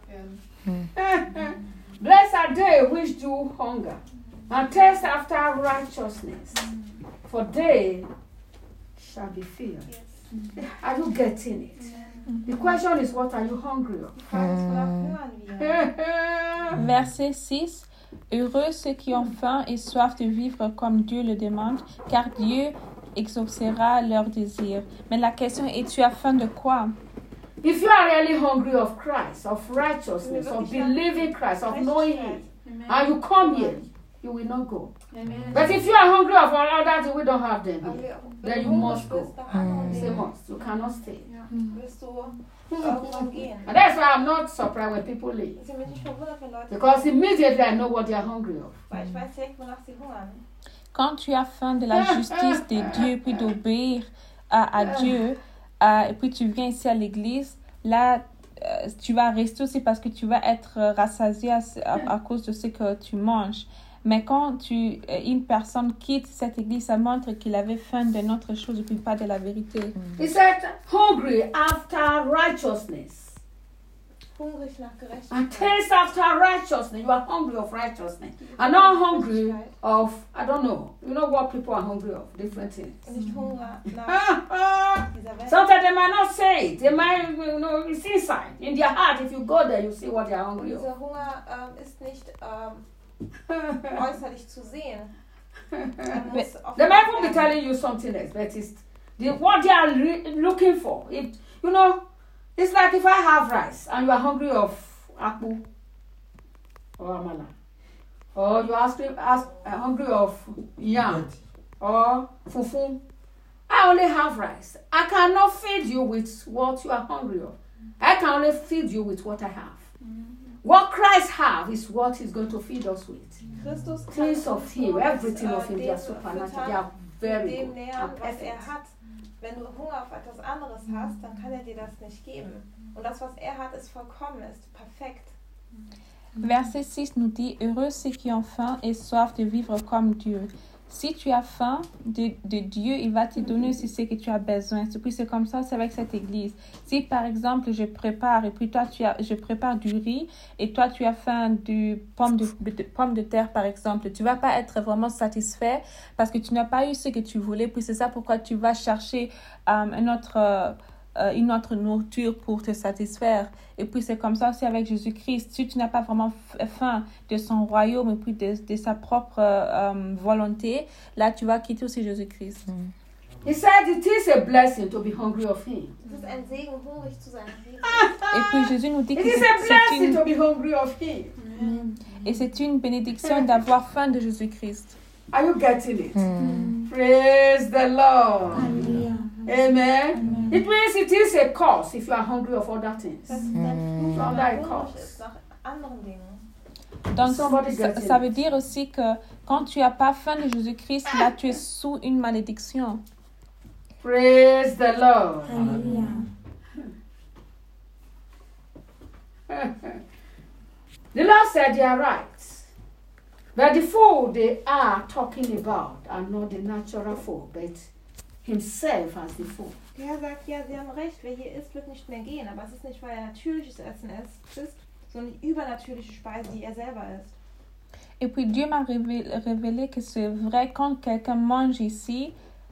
werden. Blessed are they which do hunger and thirst after righteousness, for they shall be filled. Yes. Are you getting it? The question is, what are you hungry of? Die Frage ist, wonach hungern wir? Verset six. Heureux ceux qui ont faim et soif de vivre comme Dieu le demande, car Dieu exaucera leurs désirs. Mais la question est, tu as faim de quoi? If you are really hungry of Christ, of righteousness, of believing Christ, of knowing Him, and you come here, you will not go. Amen. But if you are hungry of all other things, we don't have them Aber here. wenn Then du you hungrig must go. bist nach anderen It's a Dingen, must. You cannot stay. wirst du irgendwann gehen. And that's why I'm not surprised when people leave. Deswegen bin ich verwundert, wenn Leute Because immediately I know what they are hungry of. weil ich weiß direkt, wonach sie hungern. Quand tu as faim de la justice de Dieu, puis d'obéir à, à Dieu, euh, et puis tu viens ici à l'église, là, euh, tu vas rester aussi parce que tu vas être rassasié à, à, à cause de ce que tu manges. Mais quand tu, une personne quitte cette église, ça montre qu'il avait faim d'une autre chose et puis pas de la vérité. He said, hungry after righteousness. Hungrig nach And Gerechtigkeit. taste after righteousness. You are hungry of righteousness. And not hungry of, I don't know. You know what people are hungry of? Different things. Und nicht Hunger nach dieser Welt. Sometimes they might not say it. They might, you know, it's inside. In their heart, if you go there, you see what they are Und hungry of. dieser Hunger ähm, ist nicht ähm, äußerlich zu sehen. Er muss They might even be offenbart werden. telling you something else, but it's the, what they are re- looking for. It, you know, it's like if I have rice and you are hungry of akpu or amala, or you are asking, ask, uh, hungry of yam or fufu. I only have rice. I cannot feed you with what you are hungry of. I can only feed you with what I have. What Christ have is what He's going to feed us with. Christus kann Things of uns Him, nur everything mit, of Him, äh, they are dem supernatural. füttern, They are very mit dem good nähern, and was perfect. er hat. Wenn du Hunger auf etwas anderes hast, dann kann er dir das nicht geben. Und das, was er hat, ist vollkommen, ist perfekt. Verset six nous dit, heureux ceux qui ont faim et soif de vivre comme Dieu. Si tu as faim de, de Dieu, il va te donner aussi ce que tu as besoin. Et puis c'est comme ça, c'est avec cette église. Si par exemple je prépare et puis toi tu as, je prépare du riz et toi tu as faim de pommes de, de, pommes de terre par exemple, tu vas pas être vraiment satisfait parce que tu n'as pas eu ce que tu voulais. Puis c'est ça pourquoi tu vas chercher euh, un autre... Euh, Euh, une autre nourriture pour te satisfaire. Et puis c'est comme ça aussi avec Jésus-Christ. Si tu n'as pas vraiment faim de son royaume et puis de, de sa propre euh, volonté, là tu vas quitter aussi Jésus-Christ. He said it is a blessing to be hungry of Him. Es ist ein Segen, hungrig zu sein. Et puis Jésus nous dit It que is c'est, a c'est blessing une, to be hungry of Him. et c'est une bénédiction d'avoir faim de Jésus-Christ. Are you getting it? Praise the Lord. Amen. It means it is a cause if you are hungry of other things. Das ist ein Fluch, From wenn thy man hungrig cause. ist nach anderen Dingen. Donc Somebody ça, gets ça it. veut dire aussi que quand tu n'as pas faim de Jésus-Christ, là tu es sous une malédiction. Praise the Lord. The Lord said they are right. But the food they are talking about are not the natural food, but himself as the food. Der Herr sagt, ja, sie haben recht, wer hier isst, wird nicht mehr gehen. Aber es ist nicht, weil er natürliches Essen ist, ist sondern die übernatürliche Speise, die er selber isst. Et puis Dieu m'a révélé, révélé que c'est vrai, quand quelqu'un mange ici,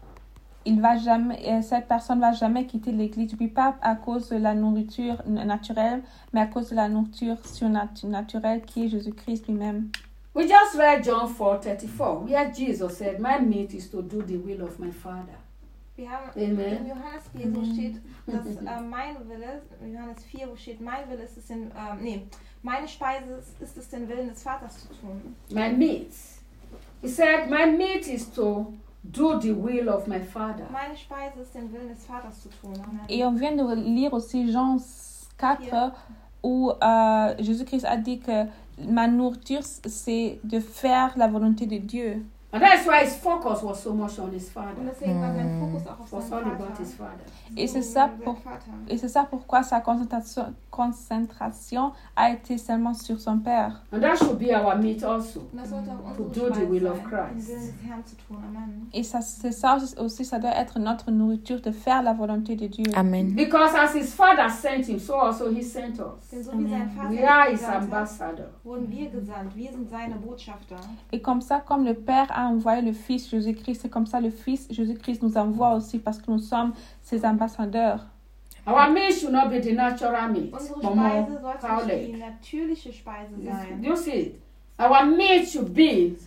il va jamais, cette personne va jamais quitter l'église. Et puis pas à cause de la nourriture naturelle, mais à cause de la nourriture surnaturelle qui est Jésus-Christ lui-même. We just read John four thirty-four, where Jesus said, my meat is to do the will of my Father. Wir haben Amen. in Johannes vier, wo steht, dass äh, mein Wille, Johannes vier, wo steht, mein Wille ist es, den, äh, nee, meine Speise ist, ist es, den Willen des Vaters zu tun. My meat. He said, my meat is to do the will of my Father. Meine Speise ist, den Willen des Vaters zu tun. Amen. Et on vient de lire aussi Jean quatre, où euh, Jésus-Christ a dit que ma nourriture, c'est de faire la volonté de Dieu. And that's why his focus was so much on his Father. Und deswegen war sein Fokus auch auf It was seinen all about Vater. his Father. Et c'est So, ça, sein pour, Vater. et c'est ça pourquoi sa concentration, concentration a été seulement sur son Père. And that should be our meat also. Und das sollte auch To unsere do the Speise will sein, of Christ. den Willen des Herrn zu tun. Amen. Et ça, c'est ça aussi, ça doit être notre nourriture, de faire la volonté de Dieu. Amen. Because as his Father sent him, so also he sent us. Denn so wie sein Vater We are ihn his gesandt hat, ambassador. wurden wir gesandt. Wir sind seine Botschafter. Et comme ça, comme le Père a envoyé le Fils Jésus-Christ, c'est comme ça le Fils Jésus-Christ nous envoie aussi parce que nous sommes ses ambassadeurs. Our meat should not be the natural meat. Unsere Momo, Speise sollte cow nicht die leg. natürliche Speise sein. You see it? Our meat should be,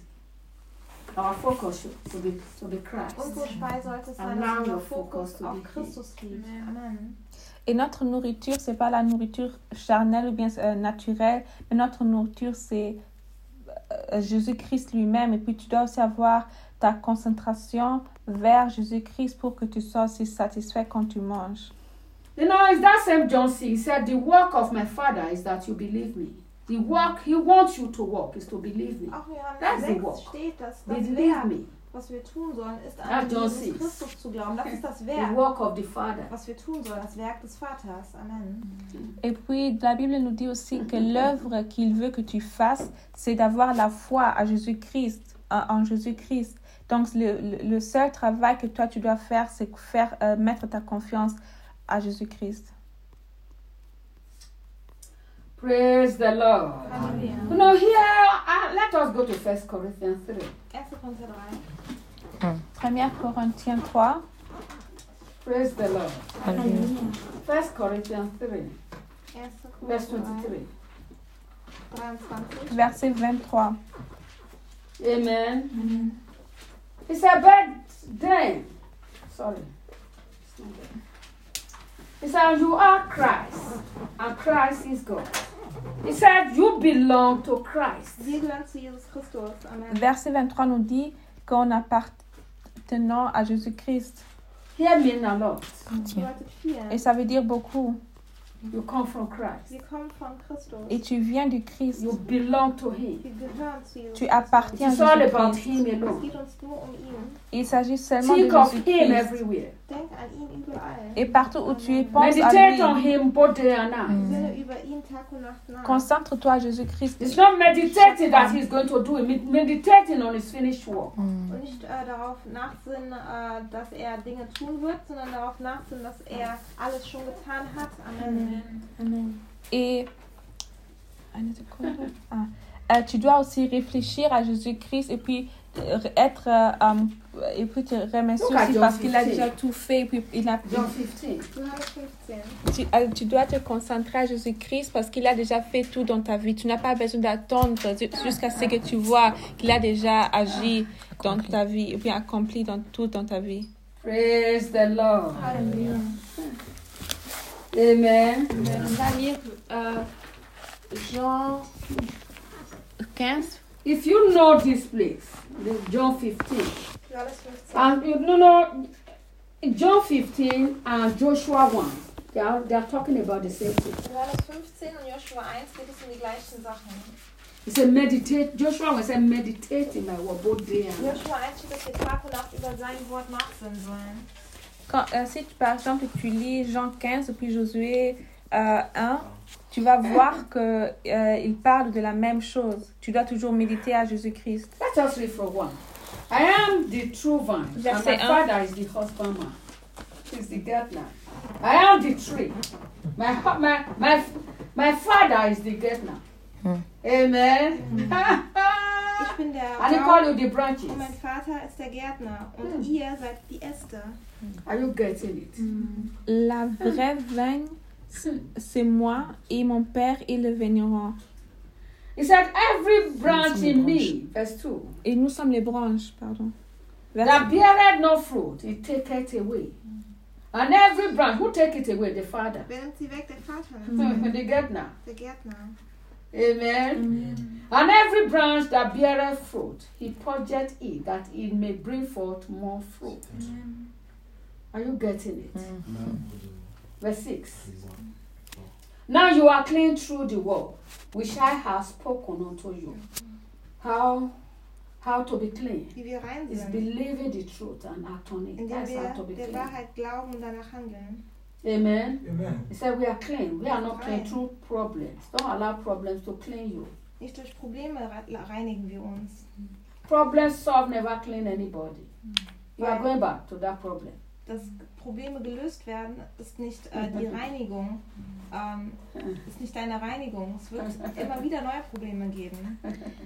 our focus should, should be to be Christ. Unsere Speise sollte es sein, Allow dass unser your Fokus focus to auf be Christus liegt. Amen. Et notre nourriture, c'est pas la nourriture charnelle ou bien euh, naturelle, mais notre nourriture, c'est euh, Jésus-Christ lui-même. Et puis tu dois aussi avoir ta concentration vers Jésus-Christ pour que tu sois aussi satisfait quand tu manges. You know, it's that same John six. He said, the work of my Father is that you believe me. The work he wants you to work is to believe me. Auch in That's Johannes the sechs work. steht, dass das Believe Werk, me. was wir tun sollen, ist That's an John Jesus six. Christus zu glauben. Das ist das The Werk, work of the Father. was wir tun sollen, das Werk des Vaters. Amen. Et puis la Bible nous dit aussi que l'œuvre qu'il veut que tu fasses, c'est d'avoir la foi à Jésus-Christ, en Jésus-Christ. Donc le, le, le seul travail que toi tu dois faire, c'est faire euh, mettre ta confiance à Jésus-Christ. Praise the Lord. Halleluja. You know, here, uh, let us go to First Corinthians three. erster Korinther drei. premier Corinthiens trois, Praise the Lord. Halleluja. First Corinthians three, erster verse Korinther twenty-three. drei, dreiundzwanzig. verset vingt-trois. Amen. He said, but then, sorry. It's not there. He said, you are Christ, and Christ is God. He said, you belong to Christ. Wir gehören zu Jesus Christus. Amen. Verset vingt-trois nous dit qu'on appartenant à Jésus-Christ. Hear me a lot. Das bedeutet viel. Et ça veut dire beaucoup. You come from Christ. Wir kommen von Christus. Et tu viens du Christ. You belong to Him. Wir gehören zu Jesus Tu Christus. appartiens It's à all about Jésus-Christ. Him Es alone. geht uns nur um ihn. Il s'agit seulement de Think of Him Jésus-Christ. everywhere. Denk an ihn überall. Et partout où tu es, pense Meditate à on lui. Him both day and night. Sinne über ihn Tag und Nacht nach. Concentre-toi à Jésus-Christ. It's not meditating that He's going to do it, med- meditating on His finished work. Und nicht äh, darauf nachsinnen, äh, dass er Dinge tun wird, sondern darauf nachsinnen, dass er alles schon getan hat. Amen. Amen. Et une seconde. Ah. Euh, tu dois aussi réfléchir à Jésus-Christ et puis euh, être euh, um, et puis te remercier Look at aussi John parce qu'il a fifteen. déjà tout fait et puis il a John fifteen. Johannes fünfzehn. tu, euh, tu dois te concentrer à Jésus-Christ parce qu'il a déjà fait tout dans ta vie. Tu n'as pas besoin d'attendre jusqu'à ce que tu vois qu'il a déjà agi dans ta vie et puis accompli dans tout dans ta vie. Praise the Lord. Halleluja. Amen. On va lire euh, Jean quinze. If you know this place, the John fifteen, Johannes fünfzehn. and you know, in John fifteen and Joshua one, they are, they are talking about the same thing. Johannes fünfzehn und Joshua eins geht es um die gleichen Sachen. He said, meditate. Joshua was saying, meditate in my word both day and night. Joshua eins steht, dass wir Tag und Nacht über sein Wort nachsinnen sollen. Quand, euh, si tu, par exemple tu lis Jean quinze puis Josué euh, un, tu vas voir que euh, il parle de la même chose. Tu dois toujours méditer à Jésus-Christ. Let us read from one. I am the true vine, and Verset my un. father is the husbandman. He's the gardener. I am the tree. My hu- my my my father is the gardener. Hmm. Amen. Ich bin der And he call Baum you the branches. und mein Vater ist der Gärtner und Hm. ihr seid die Äste. Are you getting it? La vraie vigne, c'est moi et mon Père est le vigneron. He said, every branch in me, verse two, Et nous sommes les branches, pardon. that Verset- beareth no fruit, he taketh away. And every branch, who take it away? The Father. Wer nimmt sie weg? Der Vater, The gardener. der Gärtner. Amen. And every branch that beareth fruit, he purgeth it, that it may bring forth more fruit. Are you getting it? Verse six. Now you are clean through the word, which I have spoken unto you. How how to be clean? Wie wir rein Is sind, believing the truth and act on it. indem That's how to wir be der clean. Wahrheit glauben und danach handeln. Amen. Amen. He said we are clean. We are not clean Right. through problems. Don't allow problems to clean you. Nicht durch Probleme re- reinigen wir uns. Problems solved never clean anybody. You are going back to that problem. Dass Probleme gelöst werden, ist nicht äh, die Reinigung, ähm, ist nicht deine Reinigung. Es wird immer wieder neue Probleme geben.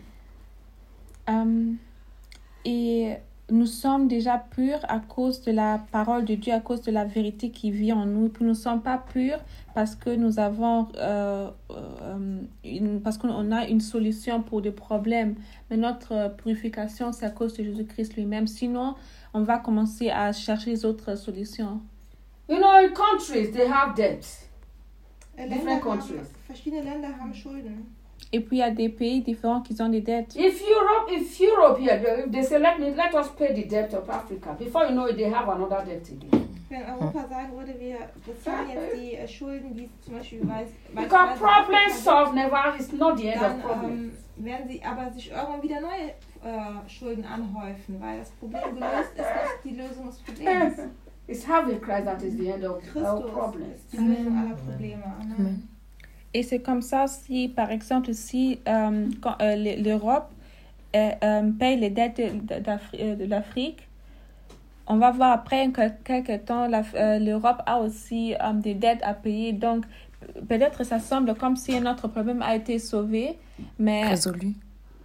Euh, et nous sommes déjà purs à cause de la parole de Dieu, à cause de la vérité qui vit en nous. Puis nous ne sommes pas purs parce que nous avons, euh, euh, une, parce qu'on a une solution pour des problèmes. Mais notre purification, c'est à cause de Jésus-Christ lui-même. Sinon, on va commencer à chercher les autres solutions. You know, in countries they have debts. Äh, Different Länder haben, countries. verschiedene Länder haben Schulden. Et puis, il y a des pays différents qui ont des dettes. If Europe, if Europe here, they- if they say let me let us pay the debt of Africa, before you know it, they have another debt again. Wenn Europa sagen würde, wir bezahlen jetzt die äh, Schulden, die zum Beispiel weiß, Because problems solved never is not the end dann of problems. ähm, werden sie aber sich irgendwann wieder neue äh, Schulden anhäufen, weil das Problem gelöst ist nicht die Lösung des Problems. It's having Christ that is the end of all Christus problems. ist die Lösung aller Probleme. Amen. Et c'est comme ça si, par exemple, si euh, quand, euh, l'Europe euh, euh, paye les dettes de, d'Afri- euh, de l'Afrique, on va voir après que quelques temps, la- euh, l'Europe a aussi euh, des dettes à payer. Donc, peut-être ça semble comme si notre problème a été sauvé, mais... Résolu.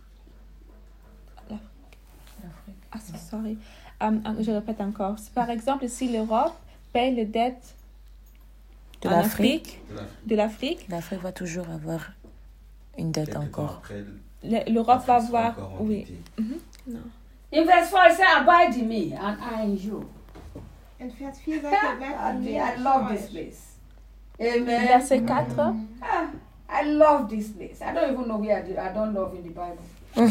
Ah, so- sorry. Um, um, je répète encore. Si, par exemple, si l'Europe paye les dettes De en l'Afrique. Afrique, de l'Afrique, L'Afrique va toujours avoir une dette Quelques temps encore. après, le- l'Europe va l'Afrique sera voir... encore Oui. endettée. Mhm. Non. In verse four, it says, abide in me and I in you. In Vers vier sagt er, bleibt I, in mir I und love ich this euch. place. Amen. Verset quatre. Ah, I love this place. I don't even know where I, did, I don't love in the Bible.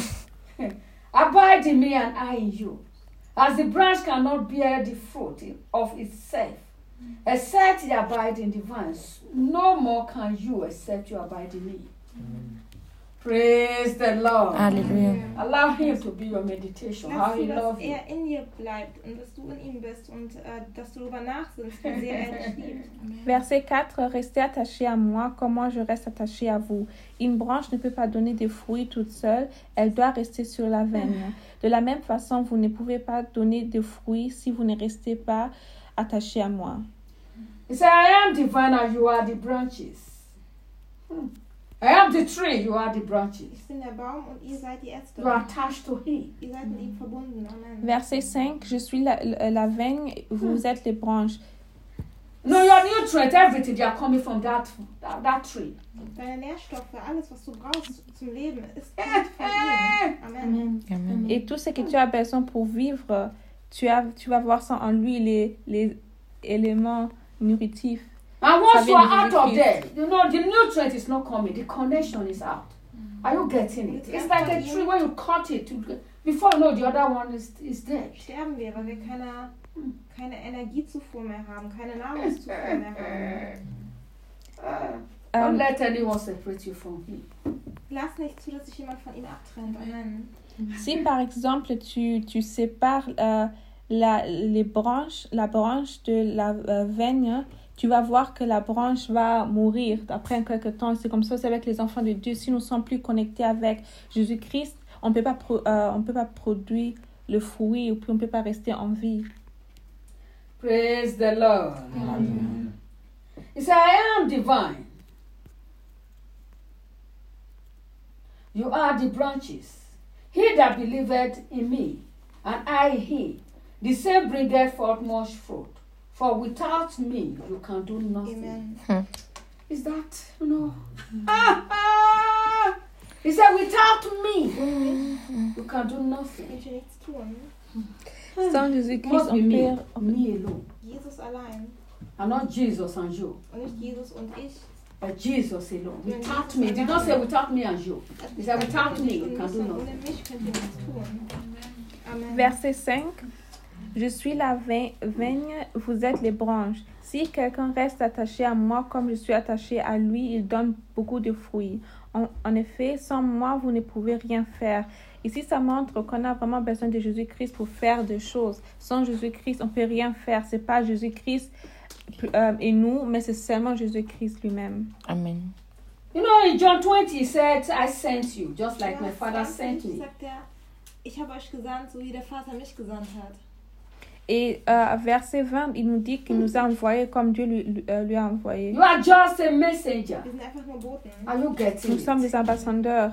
Abide in me and I in you. As the branch cannot bear the fruit of itself, except ye abide in the vines, no more can you except you abide in me. Praise the Lord. Alléluia. Allow him to be your meditation, how Lass he du, dass loves you. er in dir bleibt und dass du in ihm bist und äh, dass du darüber nachsinnst, wie sehr er dich liebt. Verset quatre. Restez attachés à moi, comme moi je reste attaché à vous. Une branche ne peut pas donner des fruits toute seule, elle doit rester sur la vigne. De la même façon, vous ne pouvez pas donner de fruits si vous ne restez pas attachés à moi. He said, I am the vine and you are the branches. Hmm. I am the tree, you are the branches. Ich bin der Baum und ihr seid die Äste. You are attached to him. Ihr seid mit ihm verbunden. Amen. Verset cinq. Je suis la, la, la vigne, vous êtes les branches. No, your nutrients, everything, they are coming from that, that, that tree. Deine Nährstoffe, alles, was du brauchst zum Leben, ist kommt von ihm. Amen. Amen. Et tout ce que tu as besoin pour vivre, tu, as, tu vas voir ça en lui, les, les éléments nutritifs. And once Ça you are vient out de of there, Jésus-Christ. you know, the nutrient is not coming, the connection is out. Are you getting it? It's like a tree when you cut it, to, before you know, the other one is, is dead. Sterben wir, weil wir keine, keine Energiezufuhr mehr haben, keine Nahrungszufuhr mehr haben. Uh, Um, don't let anyone separate you from him. Lass nicht zu, dass sich jemand von ihm abtrennt. Amen. Si par exemple tu, tu sépares euh, la, les branches, la branche de la euh, vigne, tu vas voir que la branche va mourir après quelque temps. C'est comme ça, c'est avec les enfants de Dieu. Si nous ne sommes plus connectés avec Jésus-Christ, on peut pas pro- euh, on peut pas produire le fruit, ou puis on ne peut pas rester en vie. Praise the Lord. Amen. He said, I am the vine. You are the branches. He that believeth in me, and I in him, the same bringeth forth much fruit. For without me, you can do nothing. Amen. Is that, you know? He said, without me, you can do nothing. Ich will nichts tun. Sans Jésus-Christ, Must be on me, peut... me alone. Jesus allein. And not Jesus and you, Und nicht Jesus und ich. but Jesus alone. Without me. Did not say without me and you. He said, without me, you can do Ohne nothing. mich könnt ihr nichts tun. Amen. Verset cinq. Je suis la vin- vigne, vous êtes les branches. Si quelqu'un reste attaché à moi comme je suis attaché à lui, il donne beaucoup de fruits. En, en effet, sans moi, vous ne pouvez rien faire. Ici, ça montre qu'on a vraiment besoin de Jésus-Christ pour faire des choses. Sans Jésus-Christ, on ne peut rien faire. Ce n'est pas Jésus-Christ euh, et nous, mais c'est seulement Jésus-Christ lui-même. Amen. You know, in John twenty, he said, I sent you, just like my father sent me. Sagt er, ich habe euch gesandt, so wie der Vater mich gesandt hat. Et euh, verset vingt, il nous dit qu'il nous a envoyés comme Dieu lui, lui, euh, lui a envoyé. You are just a messenger. Wir sind einfach nur Boten. Are you getting Nous sommes it? des ambassadeurs.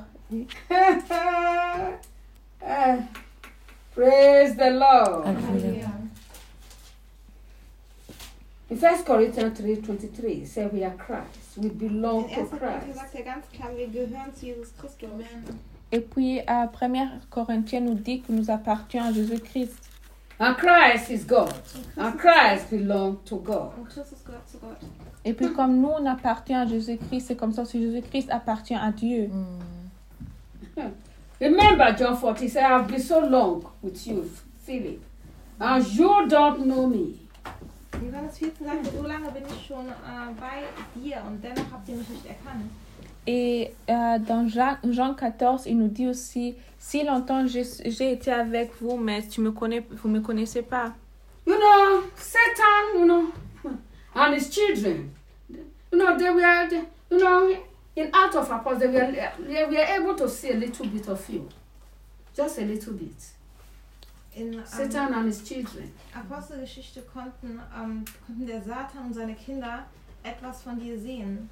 Eh, praise the Lord. Hallelujah. In First Corinthians three twenty-three, it said we are Christ. We belong In to erster Korinther Christ. sagt er ganz klar, wir gehören zu Jesus Christus. Et puis, euh, première Corinthiens nous dit que nous appartenons à Jésus-Christ. And Christ is God. And Christ belongs to God. Und Christus gehört zu Gott. Et puis, comme nous, on appartient à Jésus-Christ, c'est comme ça que Jésus-Christ appartient à Dieu. Remember John forty, he said, I've been so long with you, Philip, and you don't know me. In Johannes vierzehn sagt er, so lange bin ich schon äh, bei dir und dennoch habt ihr mich nicht erkannt. Et euh, dans Jean, Jean quatorze, il nous dit aussi, si longtemps j'ai j'ai été avec vous, mais tu me connais, vous ne me connaissez pas. You know, Satan, you know, and his children, you know, they were, they, you know, in Acts of Apostles, they were, they were able to see a little bit of you. Just a little bit. In ähm, Satan and his children. Apostelgeschichte konnten, ähm, konnten der Satan und seine Kinder etwas von dir sehen.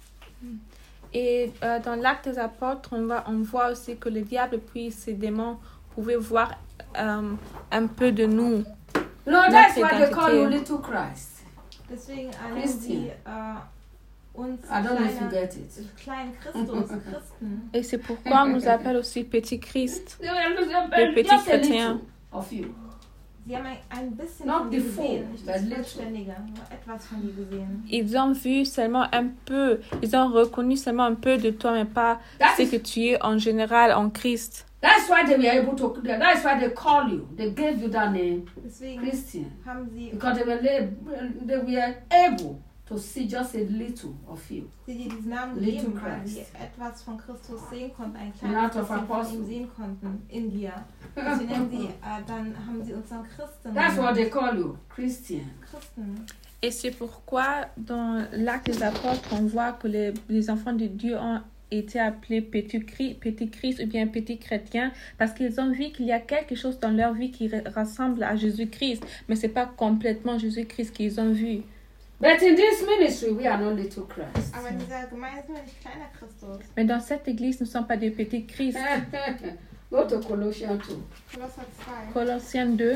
Et euh, dans l'acte des apôtres, on, va, on voit aussi que le diable puis ses démons pouvaient voir euh, un peu de nous. You know, that's Notre why they call you identité. little Christ. Deswegen äh, nennen Christian. sie äh, uns I don't know if you kleine, get it. kleinen Christus, Christen. Et c'est pourquoi on nous appelle aussi Petit Christ. They were Le petit just a chrétien. little of you. Sie haben ein, ein bisschen Not von dir before, gesehen, nicht but das little. Vollständige, nur etwas von dir gesehen. Ils ont vu seulement un peu, ils ont reconnu seulement un peu de toi, mais pas That ce is- que tu es en général en Christ. That's why they were able to. That's why they call you. They gave you that name, Deswegen Christian, haben sie, because they were la- they were able to see just a little of you. sie dir diesen Namen Little gegeben, weil sie Christ. etwas von Christus sehen konnten, ein In kleines Art of bisschen von Apostle. ihm sehen konnten in dir. Deswegen nennen sie, äh, dann haben sie uns dann Christen That's what genannt. they call you, Christian. Christen. Et c'est pourquoi dans l'acte des apôtres, on voit que les, les enfants de Dieu ont été appelés petit, Chri- petit Christ ou bien petit chrétien, parce qu'ils ont vu qu'il y a quelque chose dans leur vie qui re- ressemble à Jésus-Christ, mais ce n'est pas complètement Jésus-Christ qu'ils ont vu. But in this ministry, we are not little Christ. Aber in dieser Gemeinde sind wir nicht kleiner Christus. Mais dans cette église, nous ne sommes pas des petits Christ. Go to Colossians two. Kolosser zwei. Colossiens deux,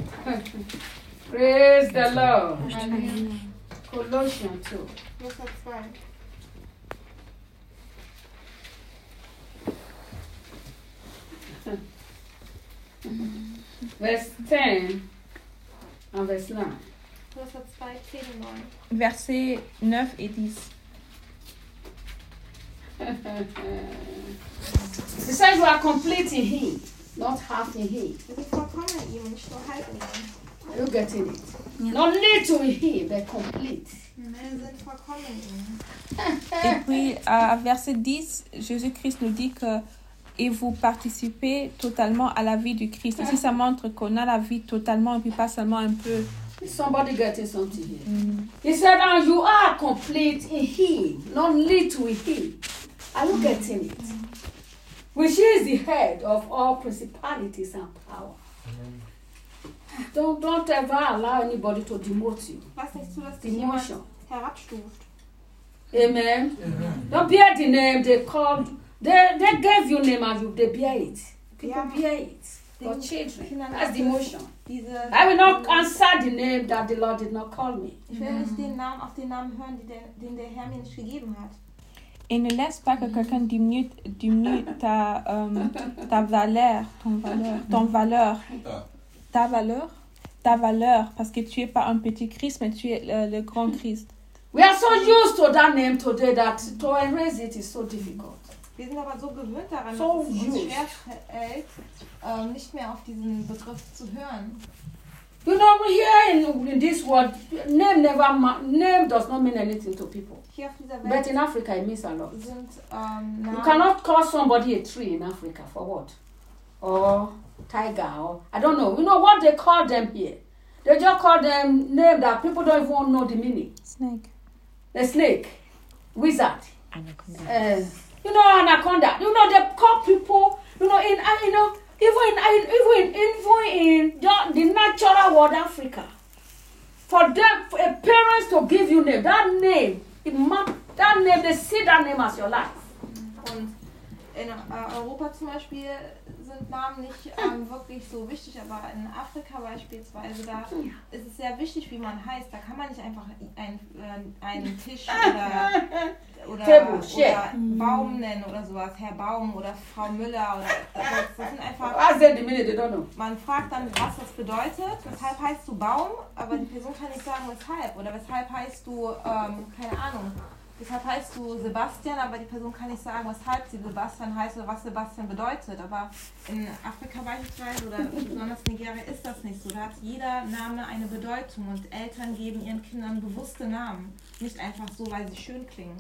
Praise the Lord. Amen. Colossians two. Kolosser zwei. Verse ten and verse nine. Kolosser zwei, zehn und neun. versets neuf et dix. He says you are complete in Him, not half in Him. Wir sind vollkommen in ihm und nicht nur halb in ihm. Are you getting it? Not little in Him, but complete. Wir sind vollkommen in ihm. Et puis, à verset dix, Jésus-Christ nous dit que et vous participez totalement à la vie du Christ. Ici, ça montre qu'on a la vie totalement et puis pas seulement un peu. Somebody getting something here. Mm. He said, and you are complete in him, not little in him. Are you getting it? Mm. Which is the head of all principalities and power. Mm. Don't, don't ever allow anybody to demote you. Lass nicht zu, dass dich Demotion. herabstuft. Amen. Amen. Don't bear the name they called. They, they gave you name and you, they bear it. People yeah. bear it. For children. That's demotion. Diese, I will not answer the name that the Lord did not call me. Ich will nicht den Namen auf den Namen hören, den, den der Herr mir nicht gegeben hat. Et ne laisse pas que quelqu'un diminue, diminue ta, um, ta valeur, ton valeur, ton valeur, ta valeur, ta valeur, parce que tu es pas un petit Christ, mais tu es le, le grand Christ. We are so used to that name today that to erase it is so difficult. Wir sind aber so gewöhnt daran, so dass es uns schwerfällt, ähm, nicht mehr auf diesen Begriff zu hören. You know, here in, in this world, name never name does not mean anything to people. Hier auf dieser Welt But in Africa, it means a lot. Sind, um, you cannot call somebody a tree in Africa for what? Or tiger, or I don't know. You know what they call them here? They just call them name that people don't even know the meaning. Snake. The snake, wizard. Anaconda. Uh, you know, anaconda. You know, they call people. You know, in you know. Even in, even in, even in the, the natural world, Africa, for them, for a parents to give you name, that name, it must, that name, they see that name as your life. Und in äh, Europa zum Beispiel sind Namen nicht ähm, wirklich so wichtig, aber in Afrika beispielsweise, da ist es sehr wichtig, wie man heißt. Da kann man nicht einfach ein, äh, einen Tisch oder, oder, oder Baum nennen oder sowas, Herr Baum oder Frau Müller. Oder, das, das sind einfach, man fragt dann, was das bedeutet, weshalb heißt du Baum, aber die Person kann nicht sagen, weshalb. Oder weshalb heißt du, ähm, keine Ahnung, deshalb heißt du Sebastian, aber die Person kann nicht sagen, weshalb sie Sebastian heißt oder was Sebastian bedeutet. Aber in Afrika beispielsweise oder besonders in Nigeria ist das nicht so. Da hat jeder Name eine Bedeutung und Eltern geben ihren Kindern bewusste Namen. Nicht einfach so, weil sie schön klingen.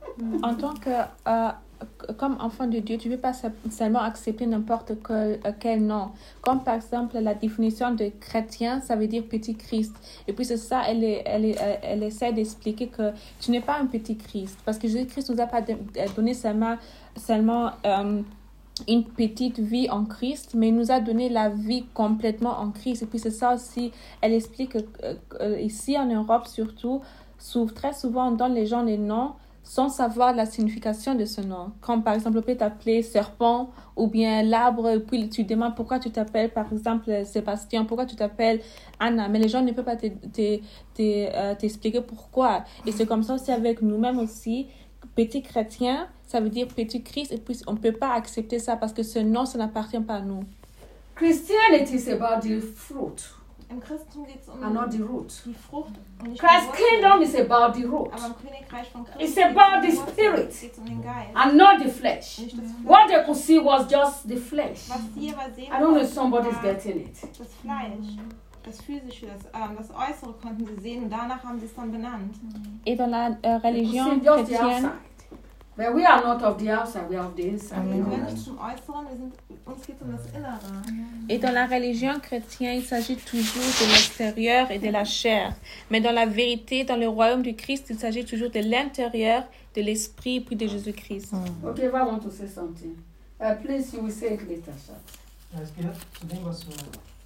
En tant que, euh, comme enfant de Dieu, tu ne peux pas seulement accepter n'importe quel, quel nom. Comme par exemple la définition de chrétien, ça veut dire petit Christ. Et puis c'est ça, elle, est, elle, est, elle essaie d'expliquer que tu n'es pas un petit Christ. Parce que Jésus-Christ ne nous a pas donné seulement, seulement euh, une petite vie en Christ, mais il nous a donné la vie complètement en Christ. Et puis c'est ça aussi, elle explique que ici en Europe surtout, très souvent on donne les gens les noms sans savoir la signification de ce nom. Comme par exemple, on peut t'appeler serpent ou bien l'arbre, et puis tu demandes pourquoi tu t'appelles par exemple Sébastien, pourquoi tu t'appelles Anna, mais les gens ne peuvent pas te, te, te, euh, t'expliquer pourquoi. Et c'est comme ça aussi avec nous-mêmes aussi. Petit chrétien, ça veut dire petit Christ, et puis on ne peut pas accepter ça parce que ce nom, ça n'appartient pas à nous. Christianity is about the fruit. Im Christentum geht es um and not the root. Die Frucht und nicht Christ's kingdom is about the root. Aber im Königreich von Christus it's about the spirit um den Geist. And not the flesh. Nicht das Fleisch. What they could see was just the flesh. Was sie aber sehen, I don't know if somebody's getting it. Das Fleisch, das physische, das, ähm, das Äußere konnten sie sehen und danach haben sie es dann benannt. Et dans la euh, religion chrétienne, but we are not of the outside, we are of the inside. Wir gehören nicht zum Äußeren, wir sind, uns geht es um das Innere. Et dans la religion chrétienne, il s'agit toujours de l'extérieur et de la chair. Mais dans la vérité, dans le royaume du Christ, il s'agit toujours de l'intérieur, de l'esprit, puis de Jésus-Christ. Mm. Okay, if I want to say something, uh, please, you will say it later, sir. Ja, es geht zu dem, was du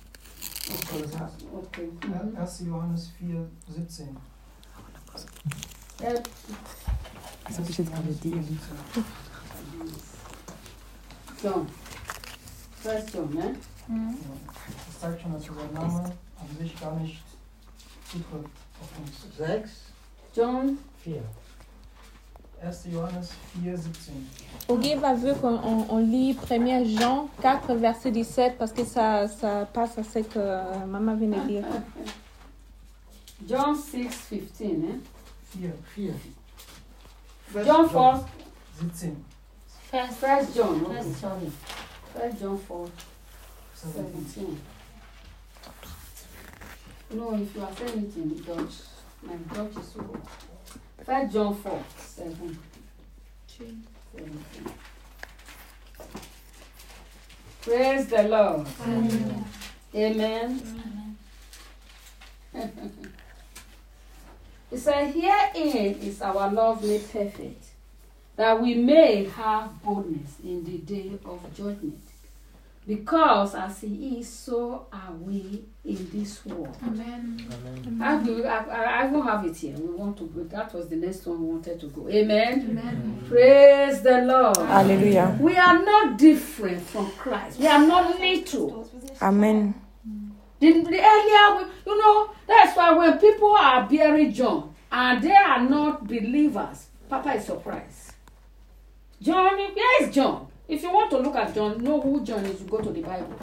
gesagt hast. Okay. Mhm. erster Johannes vier, siebzehn. Uh, Das habe ich jetzt gerade dir. John. First John, ne? Mhm. Das zeigt schon, dass dieser Name an sich gar nicht zutrifft auf uns. sechs John vier. erster Johannes vier, siebzehn. Auguste va veut qu'on on, on lit premier Jean quatre, verset dix-sept, parce que ça, ça passe à ce que euh, maman vient de dire. John six, fifteen, eh? vier. vier. John four. siebzehn. First, first John. Okay. First John. First John four, seventeen. No, if you are saying it in Dutch, my Dutch is so good. First John four, seven. seventeen. Praise the Lord. Amen. Amen. Amen. He said, herein is our love made perfect, that we may have boldness in the day of judgment. Because as he is, so are we in this world. Amen. Amen. I, do, I, I, I will have it here. We want to go. That was the next one we wanted to go. Amen. Amen. Praise the Lord. Hallelujah. We are not different from Christ. We are not little. Christus, wir sind nicht Amen. The, the earlier, we, you know, that's why when people are bearing John and they are not believers, Papa is surprised. John, where is John? If you want to look at John, know who John is, you go to the Bible.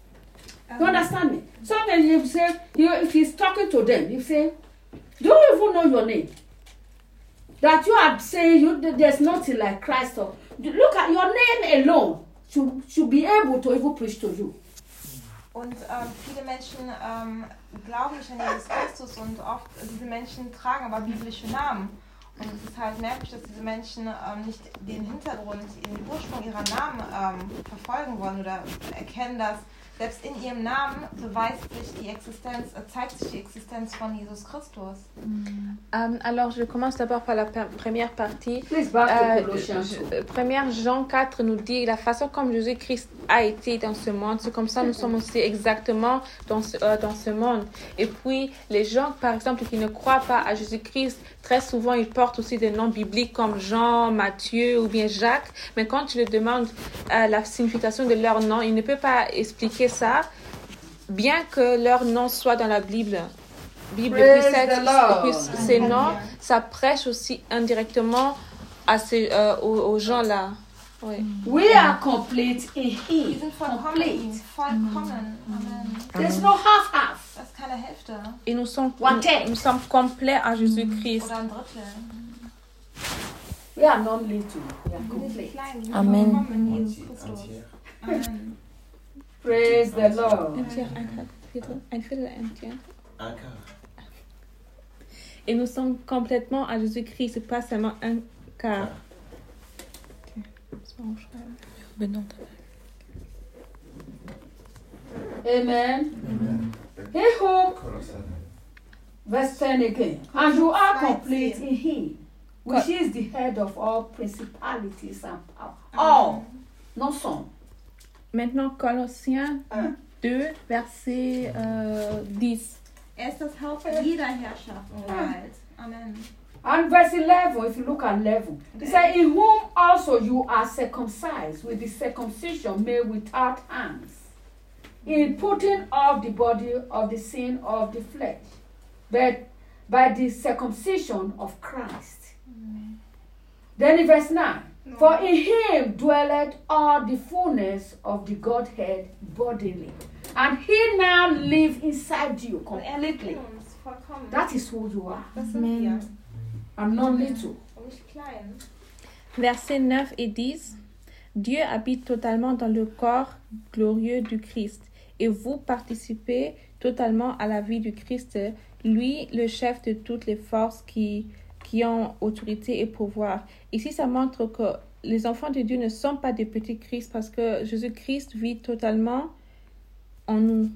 You understand me? Sometimes you say, you, if he's talking to them, you say, do you even know your name? That you are saying you, there's nothing like Christ. Or, look at your name alone should, should be able to even preach to you. Und ähm, viele Menschen ähm, glauben nicht an Jesus Christus und oft diese Menschen tragen aber biblische Namen. Und es ist halt merkwürdig, dass diese Menschen ähm, nicht den Hintergrund, den Ursprung ihrer Namen ähm, verfolgen wollen oder erkennen, dass selbst in ihrem Namen beweist sich die Existenz, äh, zeigt sich die Existenz von Jesus Christus. Euh, alors, je commence d'abord par la per- première partie. Please back Euh, to Colossians. je- première Jean quatre nous dit la façon comme Jésus-Christ a été dans ce monde, c'est comme ça nous sommes aussi exactement dans ce, euh, dans ce monde. Et puis les gens par exemple qui ne croient pas à Jésus-Christ, très souvent ils portent aussi des noms bibliques comme Jean, Matthieu ou bien Jacques, mais quand tu leur demandes euh, la signification de leur nom, ils ne peuvent pas expliquer ça, bien que leur nom soit dans la Bible. Bible. Et puis, Praise cette- the Lord. et puis ces noms, ça prêche aussi indirectement à ces, euh, aux, aux gens là. Oui. We are complete in Wir Him. sind vollkommen in ihm, Complete. vollkommen. Amen. There's no half-half. Das ist keine Hälfte Et nous sommes, One nous, tenth. nous sommes complets à Jésus-Christ. oder ein Drittel. We are not little. We are Wir sind nicht complete. klein, wir sind Amen. vollkommen in Jesus Christus. Amen. Praise the Lord. Un tiers, un quart, Viertel, un Viertel, un tiers. Un quart. Et nous sommes complètement à Jésus-Christ, c'est pas seulement un quart. Ok. C'est bon, je vais- Benannt. Amen. Amen. He whom, Kolosser. verse ten again. And you are complete in Him, which is the head of all principalities and power. All, not some. Maintenant, Colossiens Un. deux, verset euh, dix. Er ist das Haupt jeder Herrschaft und Gewalt. Amen. And verse eleven, if you look at eleven, it says, in whom also you are circumcised with the circumcision made without hands, in putting off the body of the sin of the flesh, but by the circumcision of Christ. Then in verse nine, for in him dwelleth all the fullness of the Godhead bodily, and he now lives inside you Und er lebt completely. in uns, vollkommen. That is who you are. Das sind wir. I'm not little. Und nicht klein. Versets neuf et dix. Dieu habite totalement dans le corps glorieux du Christ et vous participez totalement à la vie du Christ, lui, le chef de toutes les forces qui, qui ont autorité et pouvoir. Ici, ça montre que les enfants de Dieu ne sont pas des petits Christ parce que Jésus-Christ vit totalement en nous.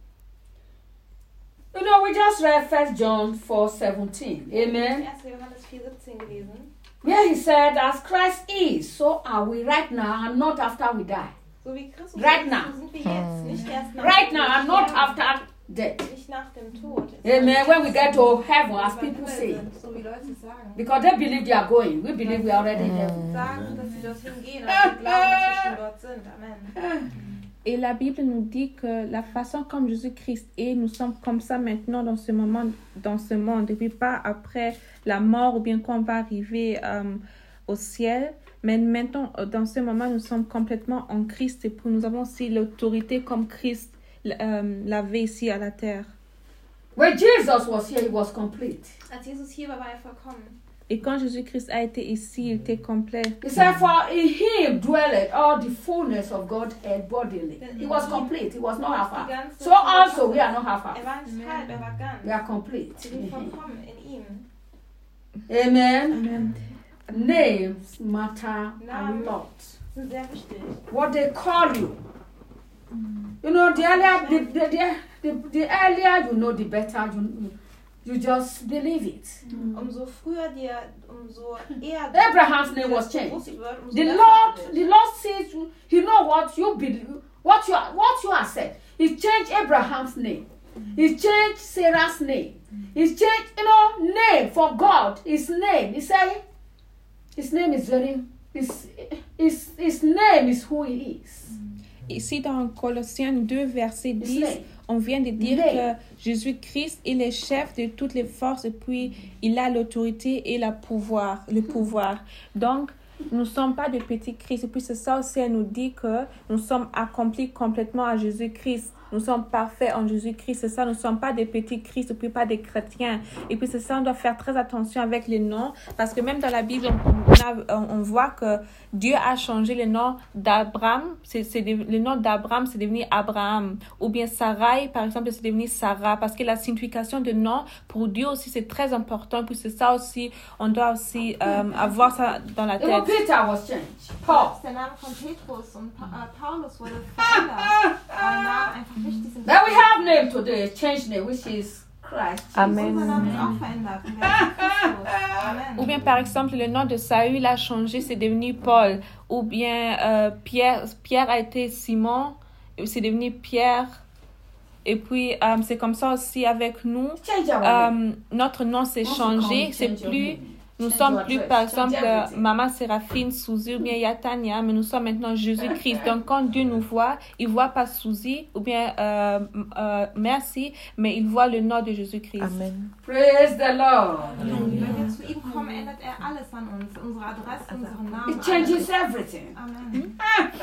You know, we just read First John four seventeen. Amen. erster Johannes vier siebzehn gelesen. Where he said, as Christ is, so are we right now and not after we die. So wie Christus Right ist, now. so sind wir jetzt. Nicht erst nach Right dem now and not Sterben, after death. Nicht nach dem Tod. Amen. When we get to heaven, as Wenn wir people im say. Himmel sind, so wie Leute sagen. Because they believe they are going. We believe we are already in heaven. Sagen, dass sie dorthin gehen, aber wir glauben, dass wir schon dort sind. Amen. Et la Bible nous dit que la façon comme Jésus-Christ est, nous sommes comme ça maintenant dans ce moment, dans ce monde, et puis pas après la mort ou bien quand on va arriver euh, au ciel. Mais maintenant, dans ce moment, nous sommes complètement en Christ et puis nous avons aussi l'autorité comme Christ euh, l'avait ici à la terre. When Jesus was here, he was complete. Als Jesus hier war, war er vollkommen. Et quand Jésus-Christ a été ici, il était complet. He said, for in him dwelleth all the fullness of Godhead bodily. He was complete. He was not half Die half. ganze So also we are not half Er half. war nicht halb, er war ganz. We are complete. Wir sind vollkommen in ihm. Amen. Amen. Names matter a Namen lot. sind sehr wichtig. What they call you. You know, the earlier, the, the, the, the, the earlier you know, the better you, you just believe it. Umso früher dir, umso eher Abraham's name dir was das changed. bewusst wird, umso The besser Lord, für the dich. Lord says, you- He know what you believe, what you are, what you are said. He changed Abraham's name. He changed Sarah's name. He changed, you know, name for God. His name. He said, His name is very. His, his, his name is who He is. Ici, dans Colossiens deux, verset His dix, name. on vient de dire Name. que Jésus-Christ, il est chef de toutes les forces et puis il a l'autorité et le pouvoir. Le pouvoir. Donc, nous ne sommes pas de petits Christ. Et puis, c'est ça aussi, elle nous dit que nous sommes accomplis complètement à Jésus-Christ. Nous sommes parfaits en Jésus-Christ. C'est ça, nous ne sommes pas des petits Christ et puis pas des chrétiens. Et puis, c'est ça, on doit faire très attention avec les noms. Parce que même dans la Bible, on, a- on- on voit que Dieu a changé le nom d'Abraham. C'est, c'est de- le nom d'Abraham, c'est devenu Abraham. Ou bien Sarai, par exemple, c'est devenu Sarah. Parce que la signification de nom, pour Dieu aussi, c'est très important. Puis c'est ça aussi, on doit aussi euh, avoir ça dans la Even tête. Peter was changed. Paul. Selbst der Name von Petrus und Pa- äh, Paulus wurde verändert, weil Namen einfach wichtig sind. Then we have name today, changed name, which is Christ. Amen. Unser Name ist auch verändert. Wir werden Christus. Amen. Ou bien, par exemple, le nom de Saül a changé, c'est devenu Paul. Ou bien, euh, Pierre, Pierre a été Simon, et c'est devenu Pierre. Et puis, euh, c'est comme ça aussi avec nous. Change our name. Euh, notre nom s'est Once you changé. come, C'est change your plus, name. nous Change sommes your plus, address, par change exemple, everything. euh, Maman Séraphine, Suzy ou bien Yatania, mais nous sommes maintenant Jésus-Christ. Donc, quand Dieu nous voit, il ne voit pas Suzy ou bien euh, euh, Merci, mais il voit le nom de Jésus-Christ. Amen. Praise the Lord. Wenn wir zu ihm kommen, ändert er alles an uns. Unsere Adresse, unseren Namen. It changes everything. Amen.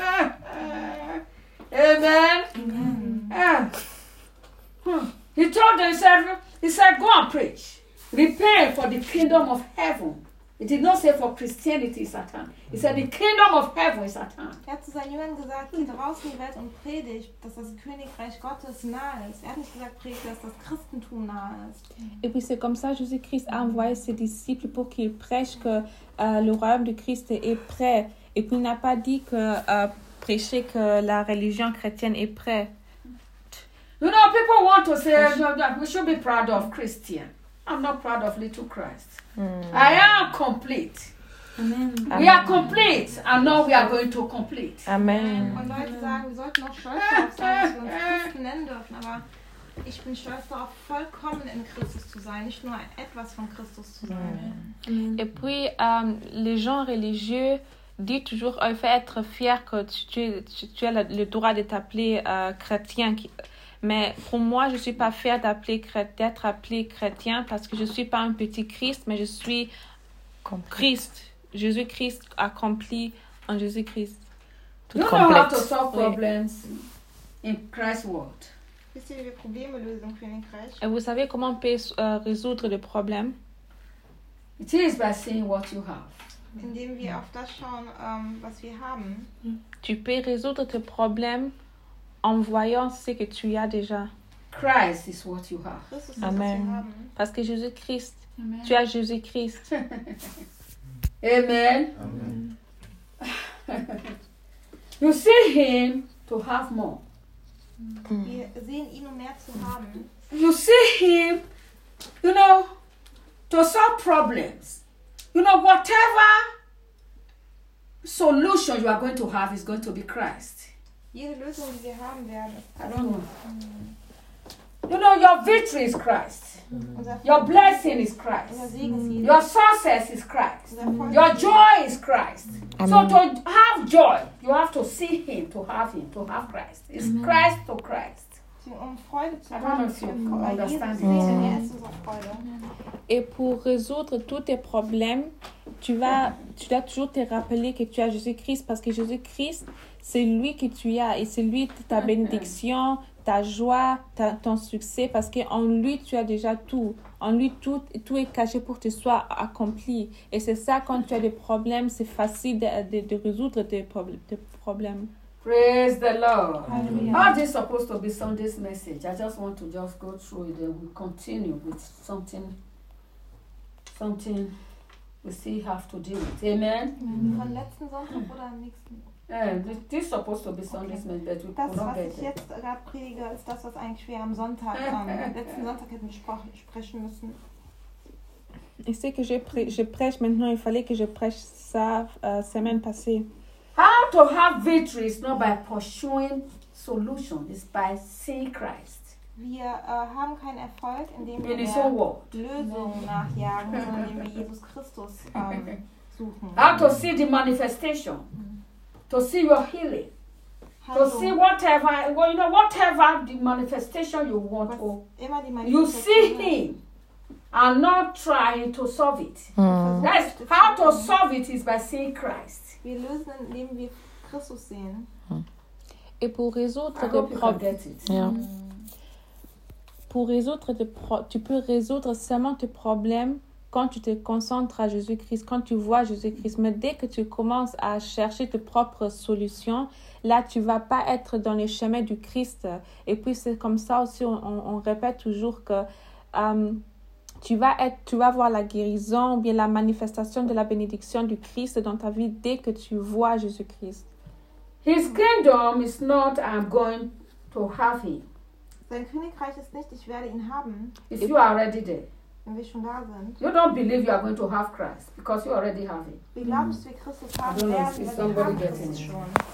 Amen. Amen. Ah. Hmm. He told them, he said, he said, go and preach. Repent for the kingdom of heaven. He did not say for Christianity is at hand. He said the kingdom of heaven is at hand. Er hat zu seinen Jüngern gesagt, geht raus in die Welt und predigt, dass das Königreich Gottes nahe ist. Er hat nicht gesagt, predigt, dass das Christentum nahe ist. Et puis c'est comme ça Jésus-Christ a envoyé ses disciples pour qu'ils prêchent que euh, le royaume de Christ est prêt. Et puis il n'a pas dit que euh, prêcher que la religion chrétienne est prête. You know, people want to say no, that we should be proud of Christian. I'm not proud of little Christ. I am complete. Amen. We are complete, and now we are going to complete. Amen. Und Leute sagen, wir sollten noch stolz darauf sein, dass wir uns Christen nennen dürfen, aber ich bin stolz darauf, vollkommen in Christus zu sein, nicht nur etwas von Christus zu sein. Et puis euh, les gens religieux disent toujours il faut être fier que tu, tu, tu, tu as le, le droit de t'appeler euh, chrétien. Qui- Mais pour moi, je ne suis pas fière d'appeler, chré- d'être appelée chrétien parce que je ne suis pas un petit Christ, mais je suis Christ. Jésus-Christ accompli en Jésus-Christ. You Tout know how to complète. solve Oui. problems in Christ's word. Wisst ihr, wie wir Probleme lösen im Königreich? Et vous savez comment on peut euh, résoudre le problème? It is by seeing what you have. Indem wir auf das schauen, ähm, was wir haben. Tu peux résoudre tes problèmes en voyant ce que tu as déjà. Christ is what you have. Christus ist, Amen. was wir haben. Parce que Jésus-Christ, Amen. tu as Jésus-Christ. Amen. You see him to have more. Wir sehen ihn, um mehr zu haben. You see him, you know, to solve problems. You know, whatever solution you are going to have is going to be Christ. Jede Lösung, die wir haben werden, ist I don't know. You know, your victory is Christ. unser Your blessing is Unser Christ. Segen ist Your success is Christ. unser Erfolg. Your joy is Christ. So Amen. to have joy, you have to see him, to have him, to have Christ. It's Christ to Christ. Um Freude zu I don't know haben, if you müssen wir bei Jesus understand sehen, it. er ist unsere Freude. Et pour résoudre tous tes problèmes, tu vas, tu dois toujours te rappeler que tu as Jésus-Christ parce que Jésus-Christ, c'est lui que tu as et c'est lui ta bénédiction, ta joie, ta- ton succès parce qu'en lui, tu as déjà tout. En lui, tout, tout est caché pour que ce soit accompli. Et c'est ça, quand tu as des problèmes, c'est facile de, de, de résoudre tes, prob- tes problèmes. Praise the Lord. Hallelujah. How this supposed to be Sunday's message? I just want to just go through it and we'll continue with something, something we still have to deal with. Amen? Von letzten Sonntag oder am nächsten? Yeah, this, this is supposed to be Sunday's Okay. message, but we Das, could not was get ich it. jetzt gerade predige, ist das, was eigentlich wir am Sonntag, am letzten Sonntag hätten gesprochen, sprechen müssen. Et c'est que je, prê- je prêche maintenant, il fallait que je prêche ça euh, semaine passée. How to have victory is not by pursuing solution, it's by seeing Christ Wir äh, haben keinen Erfolg, indem wir in His der own word. Lösung nachjagen, sondern indem wir Jesus Christus ähm, suchen. How to see the manifestation, to see your healing, to see Hallo, whatever, well, you know, whatever the manifestation you want, was or immer die you see Manifestation Him and not trying to solve it. Mm. That's how to solve it is by seeing Christ. Wir lösen, indem wir Christus sehen. Et pour résoudre I des hope you can problèmes, get it. Yeah. pour résoudre des pro- tu peux résoudre seulement tes problèmes quand tu te concentres à Jésus-Christ, quand tu vois Jésus-Christ. Mais dès que tu commences à chercher tes propres solutions, là, tu vas pas être dans les chemins du Christ. Et puis, c'est comme ça aussi, on, on- on répète toujours que euh, tu vas être, tu vas voir la guérison ou bien la manifestation de la bénédiction du Christ dans ta vie dès que tu vois Jésus-Christ. His kingdom is not I'm going to have Him. Sein Königreich ist nicht, ich werde ihn haben, If you are already there. wenn wir schon da sind. You don't believe you are going to have Christ because you already have Him. Wir glauben, dass wir Christus haben I don't know, werden, is weil wir somebody haben getting Christus it?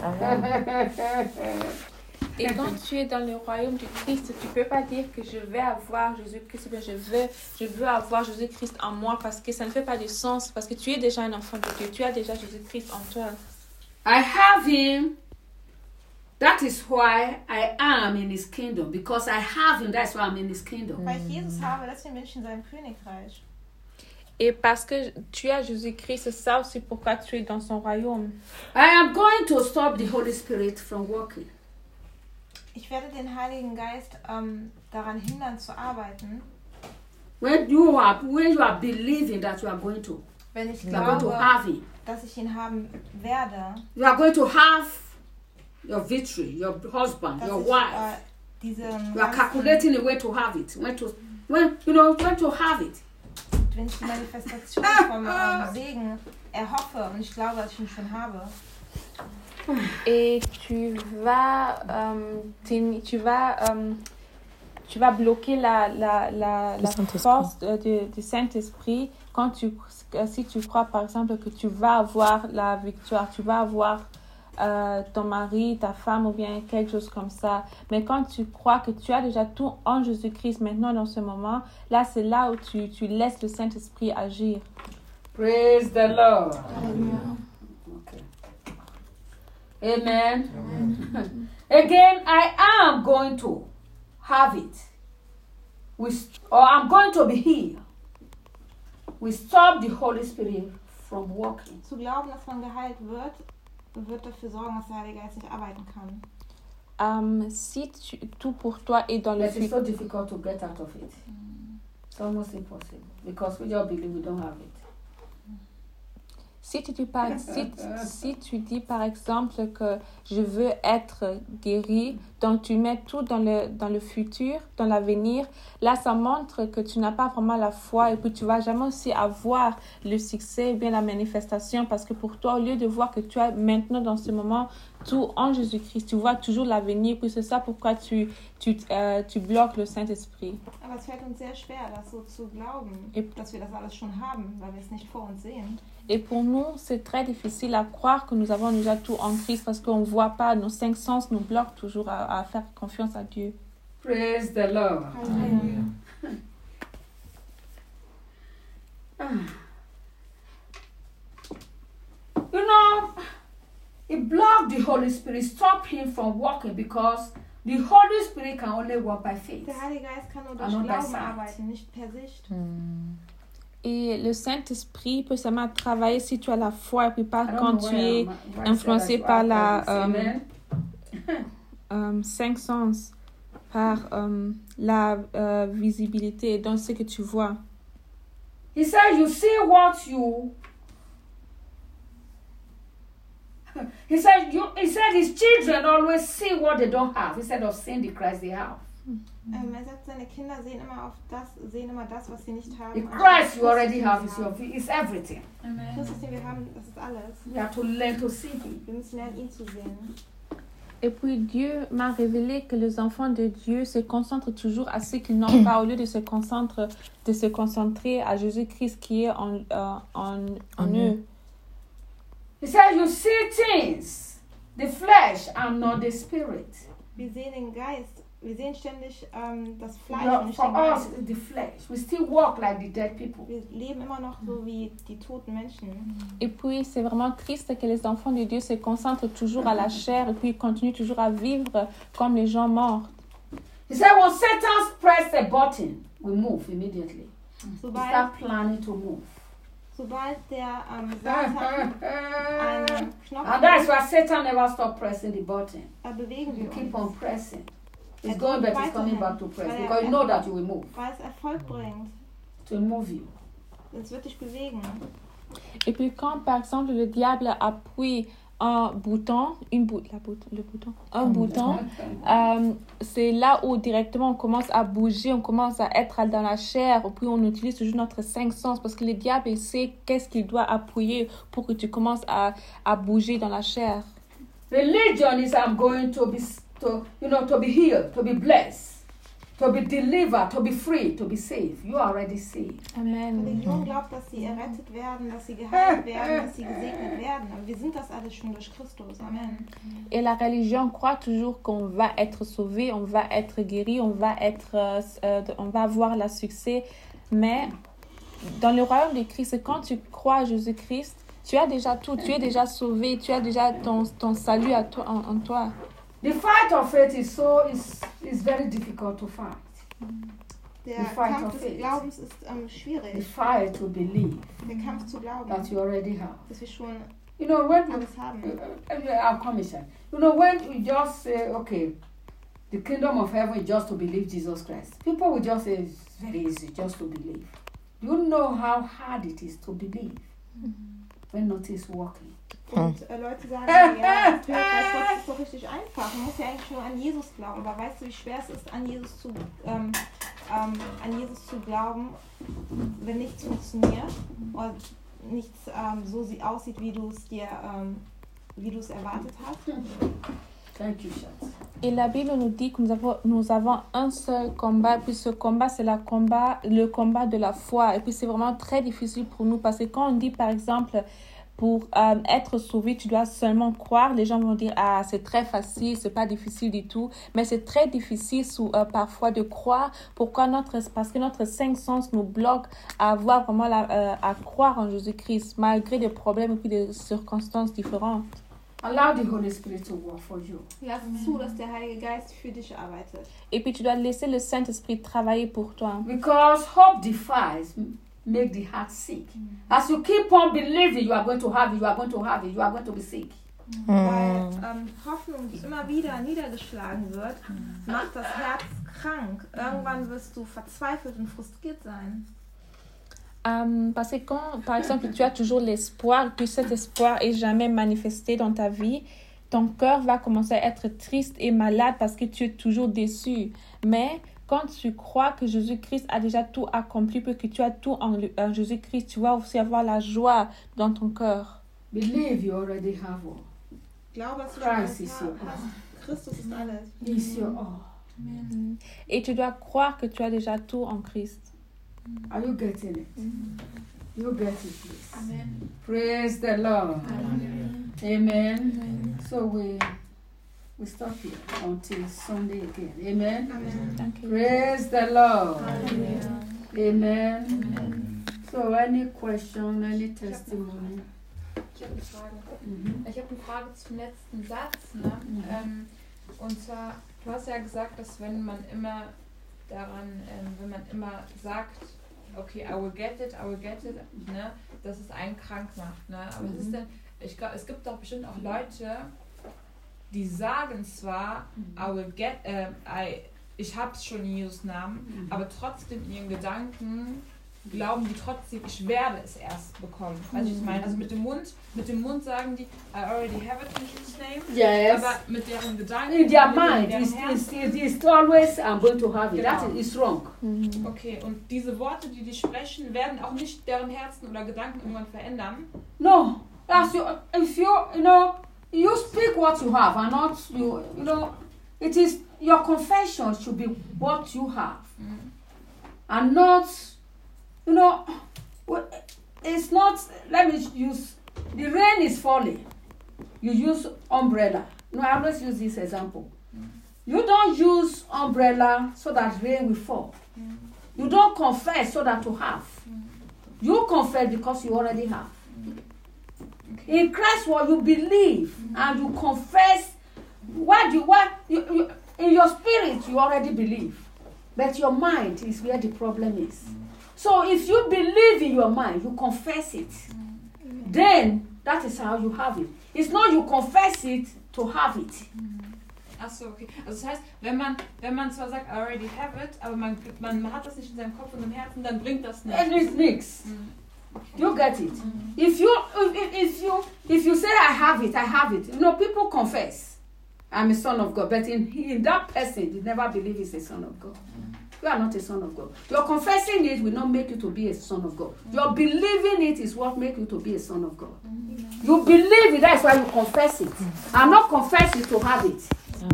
schon. Et quand tu es dans le royaume du Christ, tu peux pas dire que je vais avoir Jésus-Christ ou bien je veux, je veux avoir Jésus-Christ en moi parce que ça ne fait pas de sens parce que tu es déjà un enfant de Dieu, tu as déjà Jésus-Christ en toi. I have Him. That is why I am in His kingdom. Because I have Him, that's why I'm in His kingdom. Weil ich Jesus habe, deswegen bin ich in seinem Königreich. Et parce que tu as Jésus-Christ, c'est ça aussi pourquoi tu es dans son royaume. I am going to stop the Holy Spirit from working. Ich werde den Heiligen Geist ähm, daran hindern zu arbeiten, When you are when you are believing that you are going to, wenn ich you are going to glaube, have Him. dass ich ihn haben werde, You are going to have your victory, your husband, dass your ich wife. äh, diesen You are ganzen- calculating a way to have it. When to when you know when to have it. wenn ich die Manifestation vom ähm, Segen erhoffe und ich glaube, dass ich ihn schon habe, Et tu vas, euh, t'es- tu vas, euh, tu vas bloquer la, la, la, Le la Saint-Esprit. force euh, du, du Saint-Esprit quand tu, euh, si tu crois par exemple que tu vas avoir la victoire, tu vas avoir euh, ton mari, ta femme ou bien quelque chose comme ça. Mais quand tu crois que tu as déjà tout en Jésus-Christ maintenant dans ce moment, là c'est là où tu, tu laisses le Saint-Esprit agir. Praise the Lord. Okay. Amen. Again, I am going to have it. We, st- or I'm going to be here. We stop the Holy Spirit from working. zu glauben, dass man geheilt wird, wird dafür sorgen, dass der Heilige Geist nicht arbeiten kann. Euh, si tu- tout pour toi est dans le But it's futur. so difficult to get out of it. It's almost impossible because we just believe we don't have it. Si tu, dis par, si, si tu dis par exemple que je veux être guéri, donc tu mets tout dans le, dans le futur, dans l'avenir, là ça montre que tu n'as pas vraiment la foi et puis tu vas jamais aussi avoir le succès ou bien la manifestation parce que pour toi, au lieu de voir que tu as maintenant dans ce moment tout en Jésus-Christ, tu vois toujours l'avenir, puis c'est ça pourquoi tu, tu, euh, tu bloques le Saint-Esprit. Aber es fällt uns sehr schwer, das so zu glauben, Yep. dass wir das alles schon haben, weil wir es nicht vor uns sehen. Et pour nous, c'est très difficile à croire que nous avons déjà tout en Christ parce qu'on ne voit pas, nos cinq sens nous bloquent toujours à, à faire confiance à Dieu. Praise the Lord. You know, it blocked the Holy Spirit, stopped him from working because the Holy Spirit can only work by faith. Der Heilige Geist kann nur durch Ah, nur bei Glauben Sight. arbeiten, nicht per Sicht. Et le Saint-Esprit peut seulement travailler si tu as la foi et puis pas I don't quand know tu why es I'm- why I influencé said that par to la, others. euh, Amen. euh, cinq sens, par euh, la euh, visibilité, dans ce que tu vois. He said, you see what you... He said, you, he said his children always see what they don't have instead of seeing the Christ they have. Ähm, er sagt, seine Kinder sehen immer auf das, sehen immer das, was sie nicht haben. The anstatt Christ you das, already was have sie is, your, haben. is everything. Christus, den wir haben, das ist alles. We have to learn to see Him. Wir müssen lernen, ihn zu sehen. Et puis Dieu m'a révélé que les enfants de Dieu se concentrent toujours à ce qu'ils n'ont pas au lieu de se concentrer, de se concentrer à Jésus-Christ qui est en, euh, en, en eux. He said, you see things, the flesh and not the spirit. Wir sehen den Geist, wir sehen ständig ähm, das Fleisch No, und nicht for den us, Geist. it's the flesh. We still walk like the dead people. Wir leben immer noch so wie die toten Menschen. Et puis c'est vraiment triste que les enfants de Dieu se concentrent toujours à la chair et puis continuent toujours à vivre comme les gens morts. He said, when Satan press a button, we move immediately. We Sobald, start planning to move. sobald der ähm, Satan einen Knopf And that's drückt, why Satan never stop pressing the button. äh, bewegen You wir keep uns. on pressing. It's Er going drückt back, it's coming weiterhin, back to press weil because you er- know that you will move. Weil es Erfolg bringt. To move you. Es wird dich bewegen. Et puis quand par exemple le diable appuie un bouton, une bou- la bout- le bouton, un bouton, euh, c'est là où directement on commence à bouger, on commence à être dans la chair, et puis on utilise toujours notre cinq sens parce que le diable il sait qu'est-ce qu'il doit appuyer pour que tu commences à, à bouger dans la chair. Religion is I'm going to be, to, you know, to be healed, to be blessed, to be delivered, to be free, to be saved. You are already saved. Amen. Religion glaubt, dass sie errettet werden, dass sie geheilt werden, dass sie gesegnet werden. Aber wir sind das alles schon durch Christus. Amen. Et la religion croit toujours qu'on va être sauvé, on va être guéri, on va être, euh, euh, on va avoir le succès. Mais dans le royaume de Christ, quand tu crois à Jésus-Christ, tu as déjà tout, tu es déjà sauvé, tu as déjà ton, ton salut à toi, en, en toi. The fight of faith is so is is very difficult to fight. Der Die Fight Kampf of des Faith. Glaubens ist ähm, The schwierig. fight to believe Der Kampf zu glauben, that you already have. dass wir schon You know when you, alles haben. I'll come inside. You know when you just say, okay, the kingdom of heaven is just to believe Jesus Christ. People will just say it's very easy just to believe. Do you know how hard it is to believe when nothing is working? Und äh, Leute sagen, ja, das Gott ist doch richtig einfach. Man muss ja eigentlich nur an Jesus glauben. Aber weißt du, wie schwer es ist, an Jesus zu, ähm, ähm, an Jesus zu glauben, wenn nichts funktioniert und nichts ähm, so sie aussieht, wie du es dir, ähm, wie du es erwartet hast? Thank you, Schatz. Et la Bible nous dit que nous avons, nous avons un seul combat, puis ce combat, c'est la combat, le combat de la foi. Et puis c'est vraiment très difficile pour nous parce que quand on dit, par exemple, pour euh, être sauvé, tu dois seulement croire, les gens vont dire, ah, c'est très facile, c'est pas difficile du tout. Mais c'est très difficile sous, euh, parfois de croire. Pourquoi notre, parce que notre cinq sens nous bloque à avoir vraiment la, euh, à croire en Jésus-Christ, malgré des problèmes et puis des circonstances différentes. Allow the Holy Spirit to work for you. Lass zu, dass der Heilige Geist für dich arbeitet. Et puis tu dois laisser le Saint-Esprit travailler pour toi. Because hope defies make the heart sick. As you keep on believing, you are going to have it, you are going to have it, you are going to be sick. Weil ähm, Hoffnung, die immer wieder niedergeschlagen wird, macht das Herz krank. Irgendwann wirst du verzweifelt und frustriert sein. Euh, parce que quand, par exemple, tu as toujours l'espoir, puis cet espoir est jamais manifesté dans ta vie, ton cœur va commencer à être triste et malade parce que tu es toujours déçu. Mais quand tu crois que Jésus-Christ a déjà tout accompli, puis que tu as tout en, en Jésus-Christ, tu vas aussi avoir la joie dans ton cœur. Believe you already have all. Glaube, dass du Christ alles is your all. hast. Christus ist alles. He's your all. Et tu dois croire que tu as déjà tout en Christ. Are you getting it? You get it, please. Amen. Praise the Lord. Amen. Amen. So we we stop here until Sunday again. Amen. Amen. Thank you. Praise the Lord. Halleluja. Amen. Amen. So any question, any testimony? Ich habe eine Frage. Mhm. Ich habe eine Frage zum letzten Satz. Ne? Mhm. Ähm, und zwar, du hast ja gesagt, dass wenn man immer daran, ähm, wenn man immer sagt, okay, I will get it, I will get it, ne, dass es einen krank macht. Ne? Aber Mhm. es ist denn, ich glaube, es gibt doch bestimmt auch Leute, die sagen zwar, I will get, äh, I, ich hab's schon in Jesus Namen, Mhm. aber trotzdem in ihren Gedanken glauben die trotzdem, ich werde es erst bekommen. Weißt du, was ich meine? Also mit dem Mund, mit dem Mund sagen die, I already have it in Jesus name, Yes. aber mit deren Gedanken, In their mit mind, deren it's, Herzen. it's, it's always I'm going to have it. That Genau. is wrong. Okay, und diese Worte, die die sprechen, werden auch nicht deren Herzen oder Gedanken irgendwann verändern. No, that's you. If you, you know, you speak what you have, and not you. You know, it is your confession should be what you have, and not, you know, well, it's not. Let me use the rain is falling. You use umbrella. No, I always use this example. You don't use umbrella so that rain will fall. You don't confess so that to have. You confess because you already have. In Christ, what you believe and you confess, what you what you, you in your spirit you already believe, but your mind is where the problem is. So if you believe in your mind, you confess it. Then that is how you have it. It's not you confess it to have it. Ach so, okay. Also das heißt, wenn man, wenn man zwar sagt, I already have it, aber man, man, man hat das nicht in seinem Kopf und im Herzen, dann bringt das nichts. And it's mixed. You get it. If you if, if you if you say I have it, I have it. You know, people confess, I'm a son of God, but in, in that person, they never believe he's a son of God. You are not a son of God. Your confessing it will not make you to be a son of God. Your believing it is what makes you to be a son of God. You believe it, that's why you confess it. I'm not confess it to have it.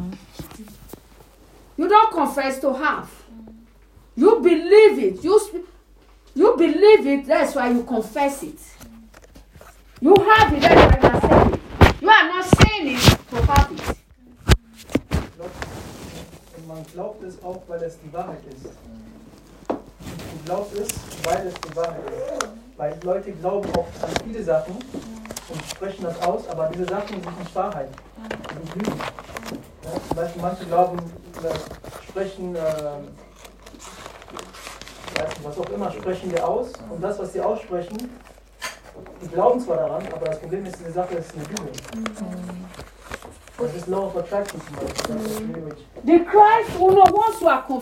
You don't confess to have. You believe it. You sp- you believe it, that's why you confess it. You have it, that's why you are saying it. You are not saying it to have it. Und man glaubt es auch, weil es die Wahrheit ist. Du glaubst es, weil es die Wahrheit ist. Weil Leute glauben auch an viele Sachen und sprechen das aus, aber diese Sachen sind nicht Wahrheit. Die sind Lügen. Ja, zum Beispiel manche glauben, äh, sprechen, äh, weiß nicht, was auch immer, sprechen wir aus. Und das, was sie aussprechen, die glauben zwar daran, aber das Problem ist, diese Sache ist eine Lüge. Das ist Law of Attraction zum Beispiel. Das ist schwierig. The Christ who knows once you are